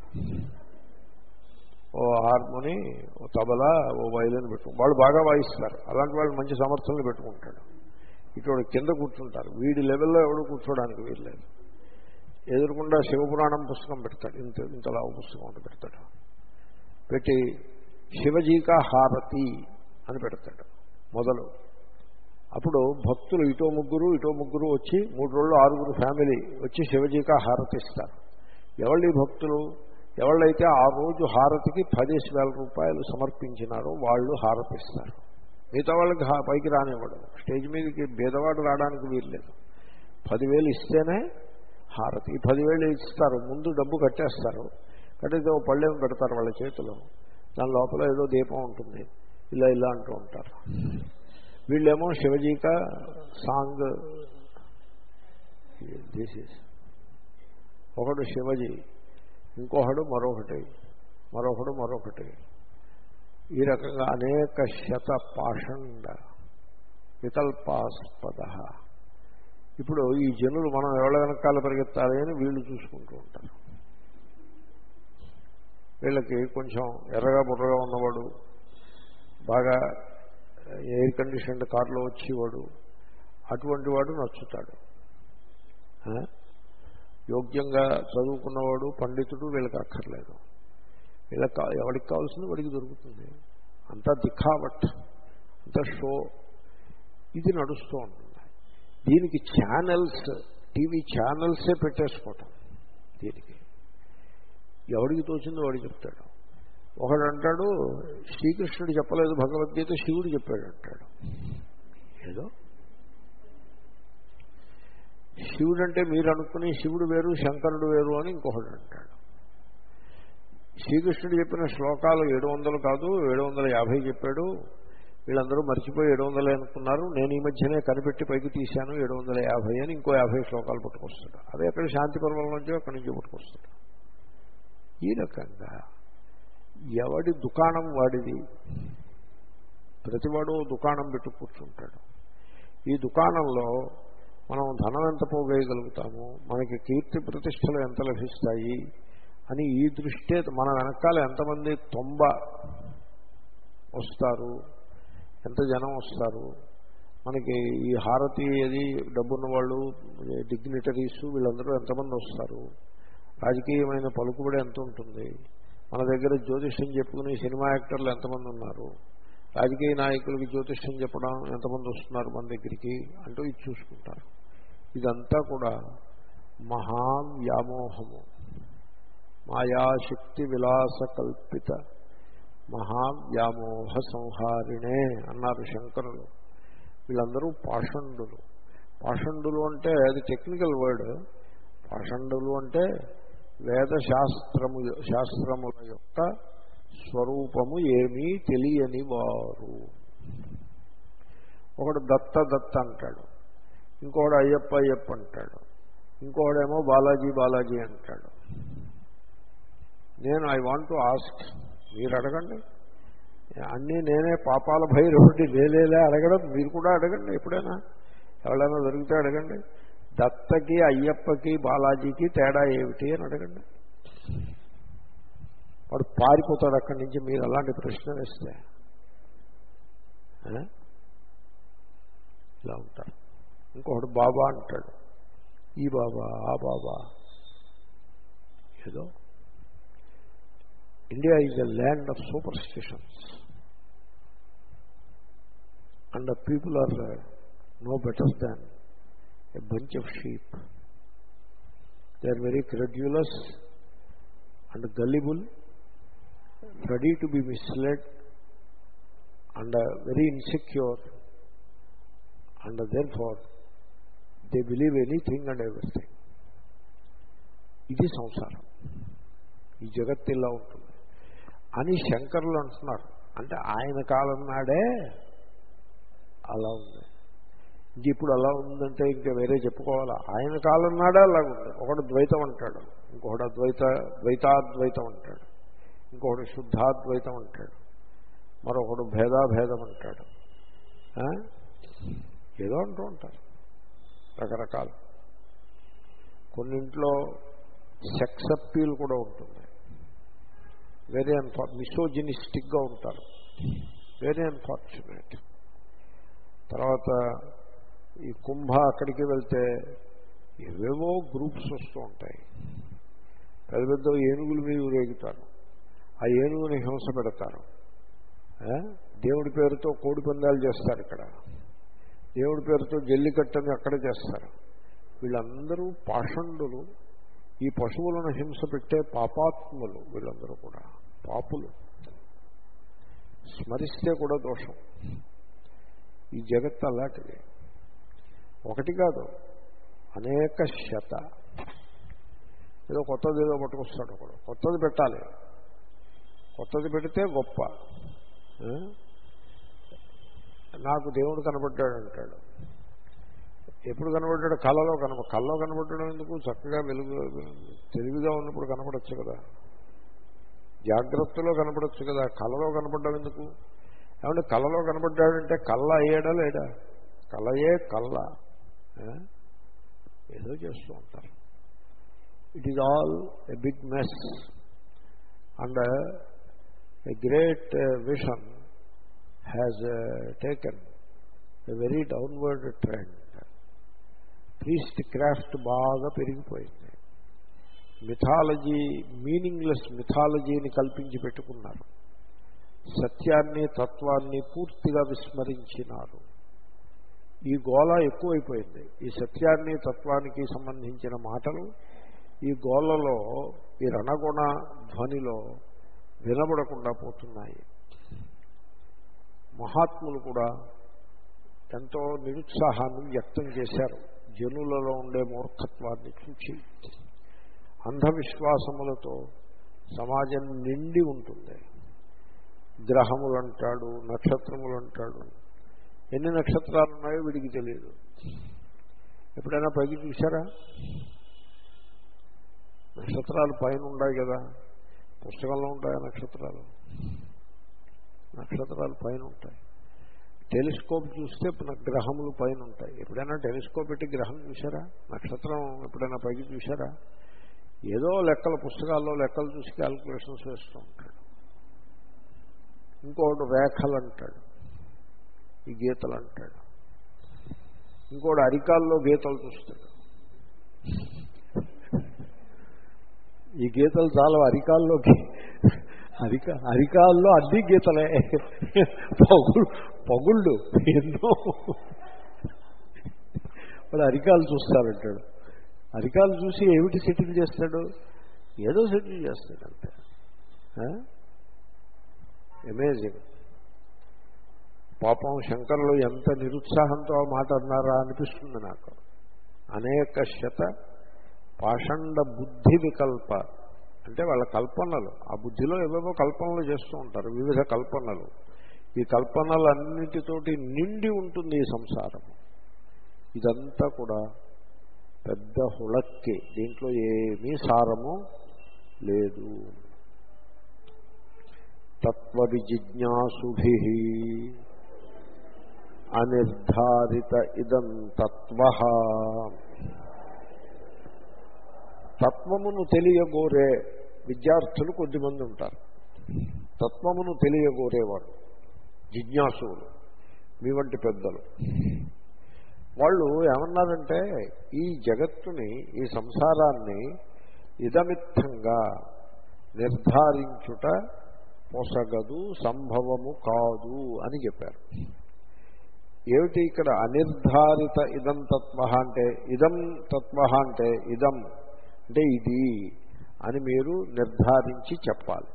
ఓ హార్మోని, ఓ తబలా, ఓ వైలిన్ పెట్టుకు వాళ్ళు బాగా వాయిస్తారు. అలాంటి వాళ్ళు మంచి సమర్థనలు పెట్టుకుంటాడు. ఇటు కింద కూర్చుంటారు. వీడి లెవెల్లో ఎవడు కూర్చోడానికి వీల్లేదు. ఎదురుకుండా శివపురాణం పుస్తకం పెడతాడు. ఇంత ఇంతలా పుస్తకం ఒకటి పెడతాడు. పెట్టి శివజీకా హారతి అని పెడతాడు మొదలు. అప్పుడు భక్తులు ఇటో ముగ్గురు ఇటో ముగ్గురు వచ్చి మూడు రోజులు ఆరుగురు ఫ్యామిలీ వచ్చి శివజీకా హారతి ఇస్తారు. ఎవళ్ళీ భక్తులు? ఎవళ్ళైతే ఆ రోజు హారతికి పదిహేను వేల రూపాయలు సమర్పించినారో వాళ్ళు హారతిస్తారు. మిగతా వాళ్ళకి పైకి రానివ్వడం. స్టేజ్ మీదకి బీదవాడు రావడానికి వీల్లేదు. పదివేలు ఇస్తేనే హారతి. ఈ పదివేలు ఇస్తారు, ముందు డబ్బు కట్టేస్తారు. కట్టేస్తే ఓ పళ్ళెం పెడతారు వాళ్ళ చేతిలో. దాని లోపల ఏదో దీపం ఉంటుంది. ఇలా ఇలా అంటూ ఉంటారు. వీళ్ళేమో శివజీక సాంగ్ దిస్ ఒకడు శివజీ, ఇంకొకడు మరొకటి, మరొకడు మరొకటి. ఈ రకంగా అనేక శత పాషండ వికల్పాస్పద. ఇప్పుడు ఈ జనులు మనం ఎవరి వెనకాల పరిగెత్తాలి అని వీళ్ళు చూసుకుంటూ ఉంటారు. వీళ్ళకి కొంచెం ఎర్రగా బుర్రగా ఉన్నవాడు, బాగా ఎయిర్ కండిషన్డ్ కారులో వచ్చేవాడు, అటువంటి వాడు నచ్చుతాడు. యోగ్యంగా చదువుకున్నవాడు, పండితుడు వీళ్ళకి అక్కర్లేదు. వీళ్ళకి ఎవరికి కావాల్సింది వాడికి దొరుకుతుంది. అంతా దిఖావట్, అంతా షో. ఇది నడుస్తూ ఉంటుంది. దీనికి ఛానల్స్, టీవీ ఛానల్సే పెట్టేసుకోవటం. దీనికి ఎవడికి తోచిందో వాడు చెప్తాడు. ఒకడు అంటాడు శ్రీకృష్ణుడు చెప్పలేదు భగవద్గీత, శివుడు చెప్పాడు అంటాడు. ఏదో శివుడు అంటే మీరు అనుకుని శివుడు వేరు శంకరుడు వేరు అని ఇంకొకడు అంటాడు. శ్రీకృష్ణుడు చెప్పిన శ్లోకాలు ఏడు వందలు కాదు ఏడు వందల యాభై చెప్పాడు. వీళ్ళందరూ మర్చిపోయి ఏడు వందలే అనుకున్నారు. నేను ఈ మధ్యనే కనిపెట్టి పైకి తీశాను ఏడు వందల యాభై అని ఇంకో యాభై శ్లోకాలు పట్టుకొస్తాడు. అదే అక్కడ శాంతి పర్వం నుంచో అక్కడి నుంచి పట్టుకొస్తాడు. ఈ రకంగా ఎవడి దుకాణం వాడిది. ప్రతివాడు దుకాణం పెట్టు కూర్చుంటాడు. ఈ దుకాణంలో మనం ధనం ఎంత పోగేయగలుగుతాము, మనకి కీర్తి ప్రతిష్టలు ఎంత లభిస్తాయి అని ఈ దృష్టే మన వెనకాల ఎంతమంది తొంభ వస్తారు, ఎంత జనం వస్తారు, మనకి ఈ హారతి అది డబ్బున్న వాళ్ళు డిగ్నిటరీస్ వీళ్ళందరూ ఎంతమంది వస్తారు, రాజకీయమైన పలుకుబడి ఎంత ఉంటుంది, మన దగ్గర జ్యోతిష్యం చెప్పుకుని సినిమా యాక్టర్లు ఎంతమంది ఉన్నారు, రాజకీయ నాయకులకి జ్యోతిష్యం చెప్పడం ఎంతమంది వస్తున్నారు మన దగ్గరికి అంటూ ఇది చూసుకుంటారు. ఇదంతా కూడా మహావ్యామోహము, మాయాశక్తి విలాస కల్పిత మహావ్యామోహ సంహారిణే అన్నారు శంకరులు. వీళ్ళందరూ పాషండులు. పాషండులు అంటే అది టెక్నికల్ వర్డ్. పాషండులు అంటే వేద శాస్త్రము శాస్త్రముల యొక్క స్వరూపము ఏమీ తెలియని వారు. ఒకడు దత్త దత్త అంటాడు, ఇంకోడు అయ్యప్ప అయ్యప్ప అంటాడు, ఇంకోడేమో బాలాజీ బాలాజీ అంటాడు. నేను ఐ వాంట్ టు ఆస్క్, మీరు అడగండి. అన్నీ నేనే పాపాల భైరవుడి లేలేలే అడగడం, మీరు కూడా అడగండి. ఎప్పుడైనా ఎవరైనా దొరికితే అడగండి. దత్తకి అయ్యప్పకి బాలాజీకి తేడా ఏమిటి అని అడగండి. వాడు పారిపోతాడు అక్కడి నుంచి మీరు అలాంటి ప్రశ్న వేస్తే. ఇలా ఉంటారు. ఇంకొకడు బాబా అంటాడు, ఈ బాబా ఆ బాబా. ఏదో India is a land of superstitions and the people are no better than a bunch of sheep. They are very credulous and gullible, ready to be misled, and uh, very insecure, and uh, therefore they believe anything and everything. ఇది సంసారం, ఈ జగత్తు ఇలా ఉంటుంది అని శంకరులు అంటున్నారు. అంటే ఆయన కాలం నాడే అలా ఉంది. ఇంక ఇప్పుడు అలా ఉందంటే ఇంకా వేరే చెప్పుకోవాలా? ఆయన కాలం నాడే అలాగుంది. ఒకడు ద్వైతం అంటాడు, ఇంకొకడు అద్వైత ద్వైతాద్వైతం అంటాడు, ఇంకొకడు శుద్ధాద్వైతం అంటాడు, మరొకడు భేదాభేదం అంటాడు. ఏదో అంటూ ఉంటారు రకరకాలు. కొన్నింట్లో సెక్స్ అప్పీల్ కూడా ఉంటుంది. వెరీ అన్ఫార్ మిసోజినిస్టిక్గా ఉంటారు. Very unfortunate. తర్వాత ఈ కుంభ అక్కడికి వెళ్తే ఏవేవో గ్రూప్స్ వస్తూ ఉంటాయి. పెద్ద పెద్ద ఏనుగుల మీద ఊరేగుతారు, ఆ ఏనుగుని హింస పెడతారు. దేవుడి పేరుతో కోడి పందాలు చేస్తారు ఇక్కడ, దేవుడి పేరుతో జల్లికట్టని అక్కడ చేస్తారు. వీళ్ళందరూ పాషండులు, ఈ పశువులను హింస పెట్టే పాపాత్ములు. వీళ్ళందరూ కూడా పాపులు, స్మరిస్తే కూడా దోషం. ఈ జగత్తు అలాంటిది. ఒకటి కాదు, అనేక శత. ఏదో కొత్తది ఏదో పట్టుకొస్తాడు ఒకడు, కొత్తది పెట్టాలి, కొత్తది పెడితే గొప్ప. నాకు దేవుడు కనబడ్డాడు అంటాడు. ఎప్పుడు కనబడ్డాడు? కళ్ళలో కనబ కళ్ళలో కనబడడం ఎందుకు? చక్కగా వెలుగు తెలివిగా ఉన్నప్పుడు కనపడచ్చు కదా, జాగ్రత్తలో కనపడచ్చు కదా. కళ్ళలో కనపడడం ఎందుకు? ఏమంటే కళ్ళలో కనబడ్డాడంటే కళ్ళ అయ్యాడా లేడా? కళ్ళయే కళ్ళ. ఏదో చేస్తూ ఉంటారు. It is all a big mess and a great vision has taken a very downward trend. Priest craft బాగా పెరిగిపోయింది. మిథాలజీ, మీనింగ్లెస్ మిథాలజీని కల్పించి పెట్టుకున్నారు. సత్యాన్ని తత్వాన్ని పూర్తిగా విస్మరించినారు. ఈ గోళ ఎక్కువైపోయింది. ఈ సత్యాన్ని తత్వానికి సంబంధించిన మాటలు ఈ గోళలో, ఈ రణగుణ ధ్వనిలో వినబడకుండా పోతున్నాయి. మహాత్ములు కూడా ఎంతో నిరుత్సాహాన్ని వ్యక్తం చేశారు జనులలో ఉండే మూర్ఖత్వాన్ని చూచి. అంధవిశ్వాసములతో సమాజం నిండి ఉంటుంది. గ్రహములంటాడు, నక్షత్రములంటాడు. ఎన్ని నక్షత్రాలు ఉన్నాయో వీడికి తెలియదు. ఎప్పుడైనా పైకి చూశారా? నక్షత్రాలు పైన ఉన్నాయి కదా, పుస్తకంలో ఉంటాయా నక్షత్రాలు? నక్షత్రాలు పైన ఉంటాయి. టెలిస్కోప్ చూస్తే గ్రహములు పైన ఉంటాయి. ఎప్పుడైనా టెలిస్కోప్ పెట్టి గ్రహం చూశారా? నక్షత్రం ఎప్పుడైనా పైకి చూశారా? ఏదో లెక్కల పుస్తకాల్లో లెక్కలు చూసి క్యాల్కులేషన్స్ వేస్తూ ఉంటాడు. ఇంకోటి రేఖలు అంటాడు, ఈ గీతలు అంటాడు. ఇంకోటి అరికాల్లో గీతలు చూస్తాడు. ఈ గీతలు చాలా అరికాల్లోకి, అరికా అరికాల్లో అన్ని గీతలే, పగుళ్ళు పగుళ్ళు ఎన్నో. వాడు అరికాలు చూస్తారంటాడు. అరికాలు చూసి ఏమిటి సెటిల్ చేస్తాడు? ఏదో సెటిల్ చేస్తాడు అంతే. అమేజింగ్. పాపం శంకరులు ఎంత నిరుత్సాహంతో ఆ మాట అన్నారా అనిపిస్తుంది నాకు. అనేక శత పాషండ బుద్ధి వికల్ప అంటే వాళ్ళ కల్పనలు, ఆ బుద్ధిలో ఏవేవో కల్పనలు చేస్తూ ఉంటారు, వివిధ కల్పనలు. ఈ కల్పనలన్నిటితోటి నిండి ఉంటుంది ఈ సంసారం. ఇదంతా కూడా పెద్ద హుళక్కి, దీంట్లో ఏమీ సారము లేదు. తత్వవిజిజ్ఞాసుభిః అనిర్ధారిత ఇదం తత్వః. తత్వమును తెలియగోరే విద్యార్థులు కొద్దిమంది ఉంటారు. తత్వమును తెలియగోరేవారు జిజ్ఞాసులు, మీ వంటి పెద్దలు. వాళ్ళు ఏమన్నారంటే, ఈ జగత్తుని, ఈ సంసారాన్ని ఇదమిత్తంగా నిర్ధారించుట పొసగదు, సంభవము కాదు అని చెప్పారు. ఏమిటి ఇక్కడ అనిర్ధారిత ఇదం తత్వ అంటే? ఇదం తత్వ అంటే ఇదం అంటే ఇది అని మీరు నిర్ధారించి చెప్పాలి.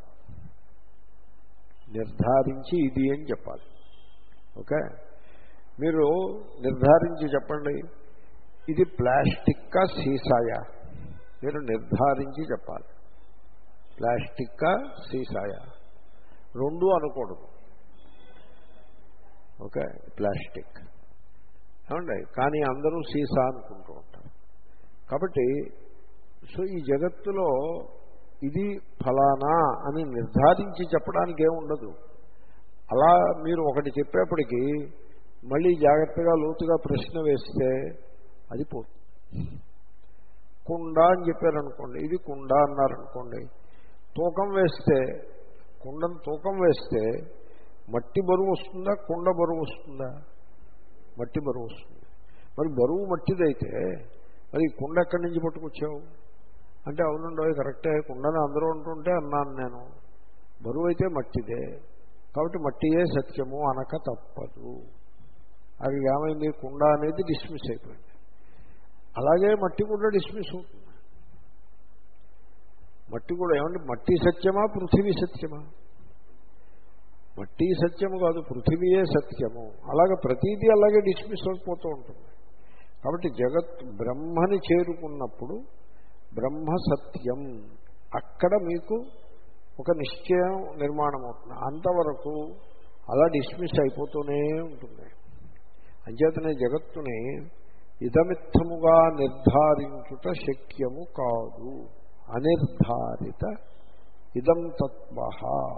నిర్ధారించి ఇది అని చెప్పాలి. ఓకే, మీరు నిర్ధారించి చెప్పండి, ఇది ప్లాస్టిక్కా సీసాయా? మీరు నిర్ధారించి చెప్పాలి. ప్లాస్టిక్కా సీసాయా? రెండు అనకూడదు. ఓకే, ప్లాస్టిక్ ఏమండి, కానీ అందరూ సీసా అనుకుంటూ ఉంటారు. కాబట్టి సో ఈ జగత్తులో ఇది ఫలానా అని నిర్ధారించి చెప్పడానికి ఏముండదు. అలా మీరు ఒకటి చెప్పేప్పటికీ మళ్ళీ జాగ్రత్తగా లోతుగా ప్రశ్న వేస్తే అది పోతుంది. కుండ అని చెప్పారనుకోండి, ఇది కుండ అన్నారనుకోండి, తూకం వేస్తే, కుండను తూకం వేస్తే మట్టి బరువు వస్తుందా, కుండ బరువు వస్తుందా? మట్టి బరువు వస్తుంది. మరి బరువు మట్టిదైతే మరి కుండ ఎక్కడి నుంచి పట్టుకొచ్చావు అంటే, అవునండో కరెక్టే, కుండని అందరూ అంటుంటే అన్నాను నేను. బరువు అయితే మట్టిదే, కాబట్టి మట్టియే సత్యము అనక తప్పదు. అది ఏమైంది, కుండ అనేది డిస్మిస్ అయిపోయింది. అలాగే మట్టి కూడా డిస్మిస్ అవుతుంది. మట్టి కూడా ఏమంటే, మట్టి సత్యమా పృథివీ సత్యమా? మట్టి సత్యము కాదు, పృథివీయే సత్యము. అలాగే ప్రతీదీ అలాగే డిస్మిస్ అయిపోతూ ఉంటుంది. కాబట్టి జగత్ బ్రహ్మని చేరుకున్నప్పుడు బ్రహ్మ సత్యం, అక్కడ మీకు ఒక నిశ్చయం నిర్మాణం అవుతుంది. అంతవరకు అలా డిస్మిస్ అయిపోతూనే ఉంటుంది. అంచేతనే జగత్తుని ఇదమిత్తముగా నిర్ధారించుట శక్యము కాదు. అనిర్ధారిత ఇదం తత్వః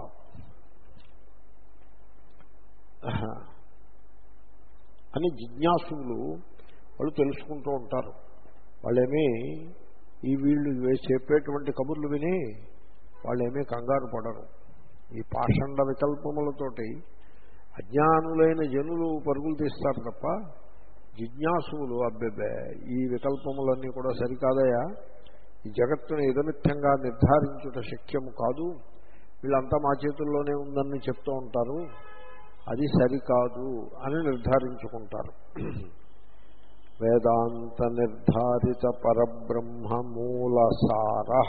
అని జిజ్ఞాసులు వాళ్ళు తెలుసుకుంటూ ఉంటారు. వాళ్ళేమీ ఈ వీళ్ళు చెప్పేటువంటి కబుర్లు విని వాళ్ళేమీ కంగారు పడరు. ఈ పాషండ వికల్పములతోటి అజ్ఞానులైన జనులు పరుగులు తీస్తారు తప్ప, జిజ్ఞాసులు అబ్బెబ్బే ఈ వికల్పములన్నీ కూడా సరికాదయా, ఈ జగత్తుని ఇదమిత్తంగా నిర్ధారించుట శక్యము కాదు, వీళ్ళంతా మా చేతుల్లోనే ఉందని చెప్తూ ఉంటారు, అది సరికాదు అని నిర్ధారించుకుంటారు. వేదాంత నిర్ధారిత పరబ్రహ్మ మూలసారః.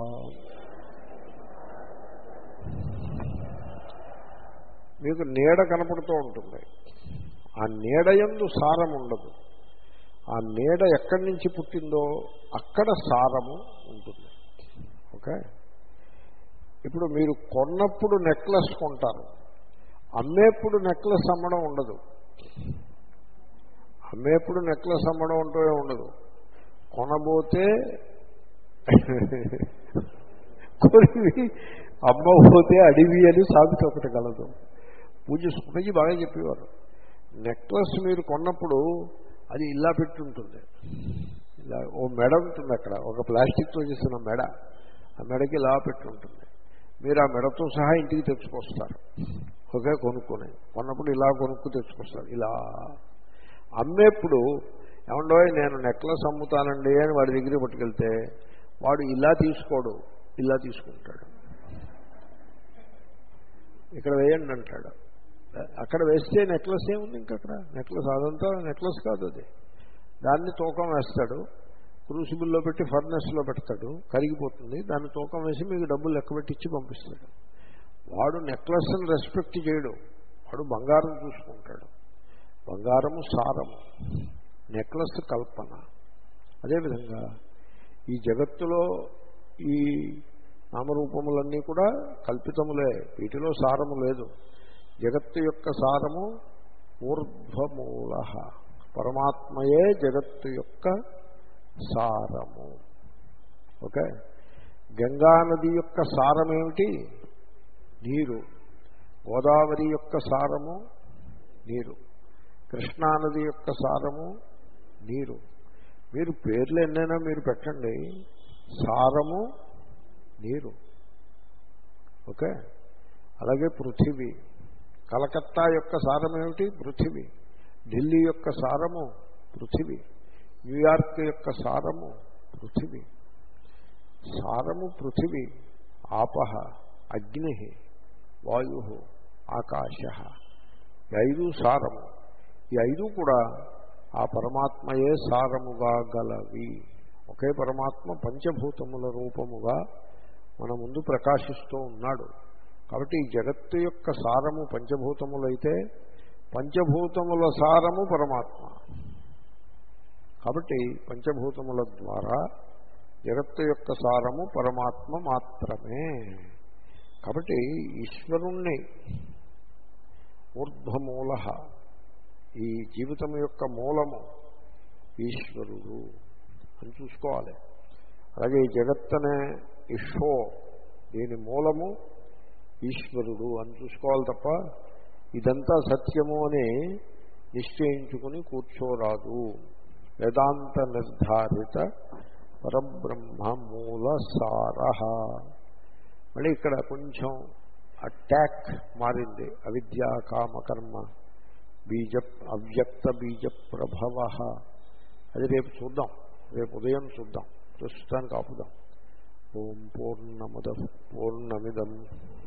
మీకు నీడ కనపడుతూ ఉంటుంది, ఆ నీడయందు సారం ఉండదు. ఆ నీడ ఎక్కడి నుంచి పుట్టిందో అక్కడ సారము ఉంటుంది. ఓకే, ఇప్పుడు మీరు కొన్నప్పుడు నెక్లెస్ కొంటారు, అమ్మేప్పుడు నెక్లెస్ అమ్మడం ఉండదు. అమ్మేప్పుడు నెక్లెస్ అమ్మడం అంటూ ఉండదు. కొనబోతే కొరివి, అమ్మబోతే అడివి అని సామెత ఒకటి కలదు. పూజ సుఖజీ బాగా చెప్పేవారు, నెక్లెస్ మీరు కొన్నప్పుడు అది ఇలా పెట్టుంటుంది, ఇలా ఓ మెడ ఉంటుంది అక్కడ, ఒక ప్లాస్టిక్తో చేసిన మెడ, ఆ మెడకి ఇలా పెట్టుంటుంది. మీరు ఆ మెడతో సహా ఇంటికి తెచ్చుకొస్తారు. ఒకే కొనుక్కొని కొన్నప్పుడు ఇలా కొనుక్కు తెచ్చుకొస్తారు. ఇలా అమ్మేప్పుడు ఏమండో నేను నెక్లెస్ అమ్ముతానండి అని వాడి దగ్గర పట్టుకెళ్తే వాడు ఇలా తీసుకోడు, ఇలా తీసుకుంటాడు. ఇక్కడ వేయండి అంటాడు, అక్కడ వేస్తే నెక్లెస్ ఏముంది ఇంకక్కడ? నెక్లెస్ అదంతా నెక్లెస్ కాదు, అది దాన్ని తూకం వేస్తాడు, క్రూసిబుల్లో పెట్టి ఫర్నెస్లో పెడతాడు, కరిగిపోతుంది, దాన్ని తూకం వేసి మీకు డబ్బులు లెక్కబెట్టి ఇచ్చి పంపిస్తాడు. వాడు నెక్లెస్ని రెస్పెక్ట్ చేయడు, వాడు బంగారం చూసుకుంటాడు. బంగారము సారము, నెక్లెస్ కల్పన. అదేవిధంగా ఈ జగత్తులో ఈ నామరూపములన్నీ కూడా కల్పితములే, వీటిలో సారము లేదు. జగత్తు యొక్క సారము ఊర్ధ్వమూల, పరమాత్మయే జగత్తు యొక్క సారము. ఓకే. గంగా నది యొక్క సారమేమిటి? నీరు. గోదావరి యొక్క సారము నీరు. కృష్ణానది యొక్క సారము నీరు. మీరు పేర్లు ఎన్నైనా మీరు పెట్టండి, సారము నీరు. ఓకే. అలాగే పృథివీ, కలకత్తా యొక్క సారం ఏమిటి? పృథివీ. ఢిల్లీ యొక్క సారము పృథివీ. న్యూయార్క్ యొక్క సారము పృథివీ. సారము పృథివీ. ఆపహ, అగ్ని, వాయు, ఆకాశ, ఈ ఐదు సారము. ఈ ఐదు కూడా ఆ పరమాత్మయే సారముగా గలవి. ఒకే పరమాత్మ పంచభూతముల రూపముగా మన ముందు ప్రకాశిస్తూ ఉన్నాడు. కాబట్టి ఈ జగత్తు యొక్క సారము పంచభూతములైతే పంచభూతముల సారము పరమాత్మ. కాబట్టి పంచభూతముల ద్వారా జగత్తు యొక్క సారము పరమాత్మ మాత్రమే. కాబట్టి ఈశ్వరుణ్ణి ఊర్ధ్వమూల, ఈ జీవితం యొక్క మూలము ఈశ్వరుడు అని చూసుకోవాలి. అలాగే ఈ జగత్తనే ఈ షో, దీని మూలము ఈశ్వరుడు అని చూసుకోవాలి తప్ప ఇదంతా సత్యము అని నిశ్చయించుకుని కూర్చోరాదు. వేదాంత నిర్ధారిత పరబ్రహ్మ మూల సారః. మళ్ళీ ఇక్కడ కొంచెం అటాక్ మారింది. అవిద్యా కామకర్మ బీజ అవ్యక్త బీజ ప్రభవ. అది రేపు చూద్దాం, రేపు ఉదయం చూద్దాం. ప్రస్తుతానికి ఆపుదాం. ఓం పూర్ణమద పూర్ణమిదం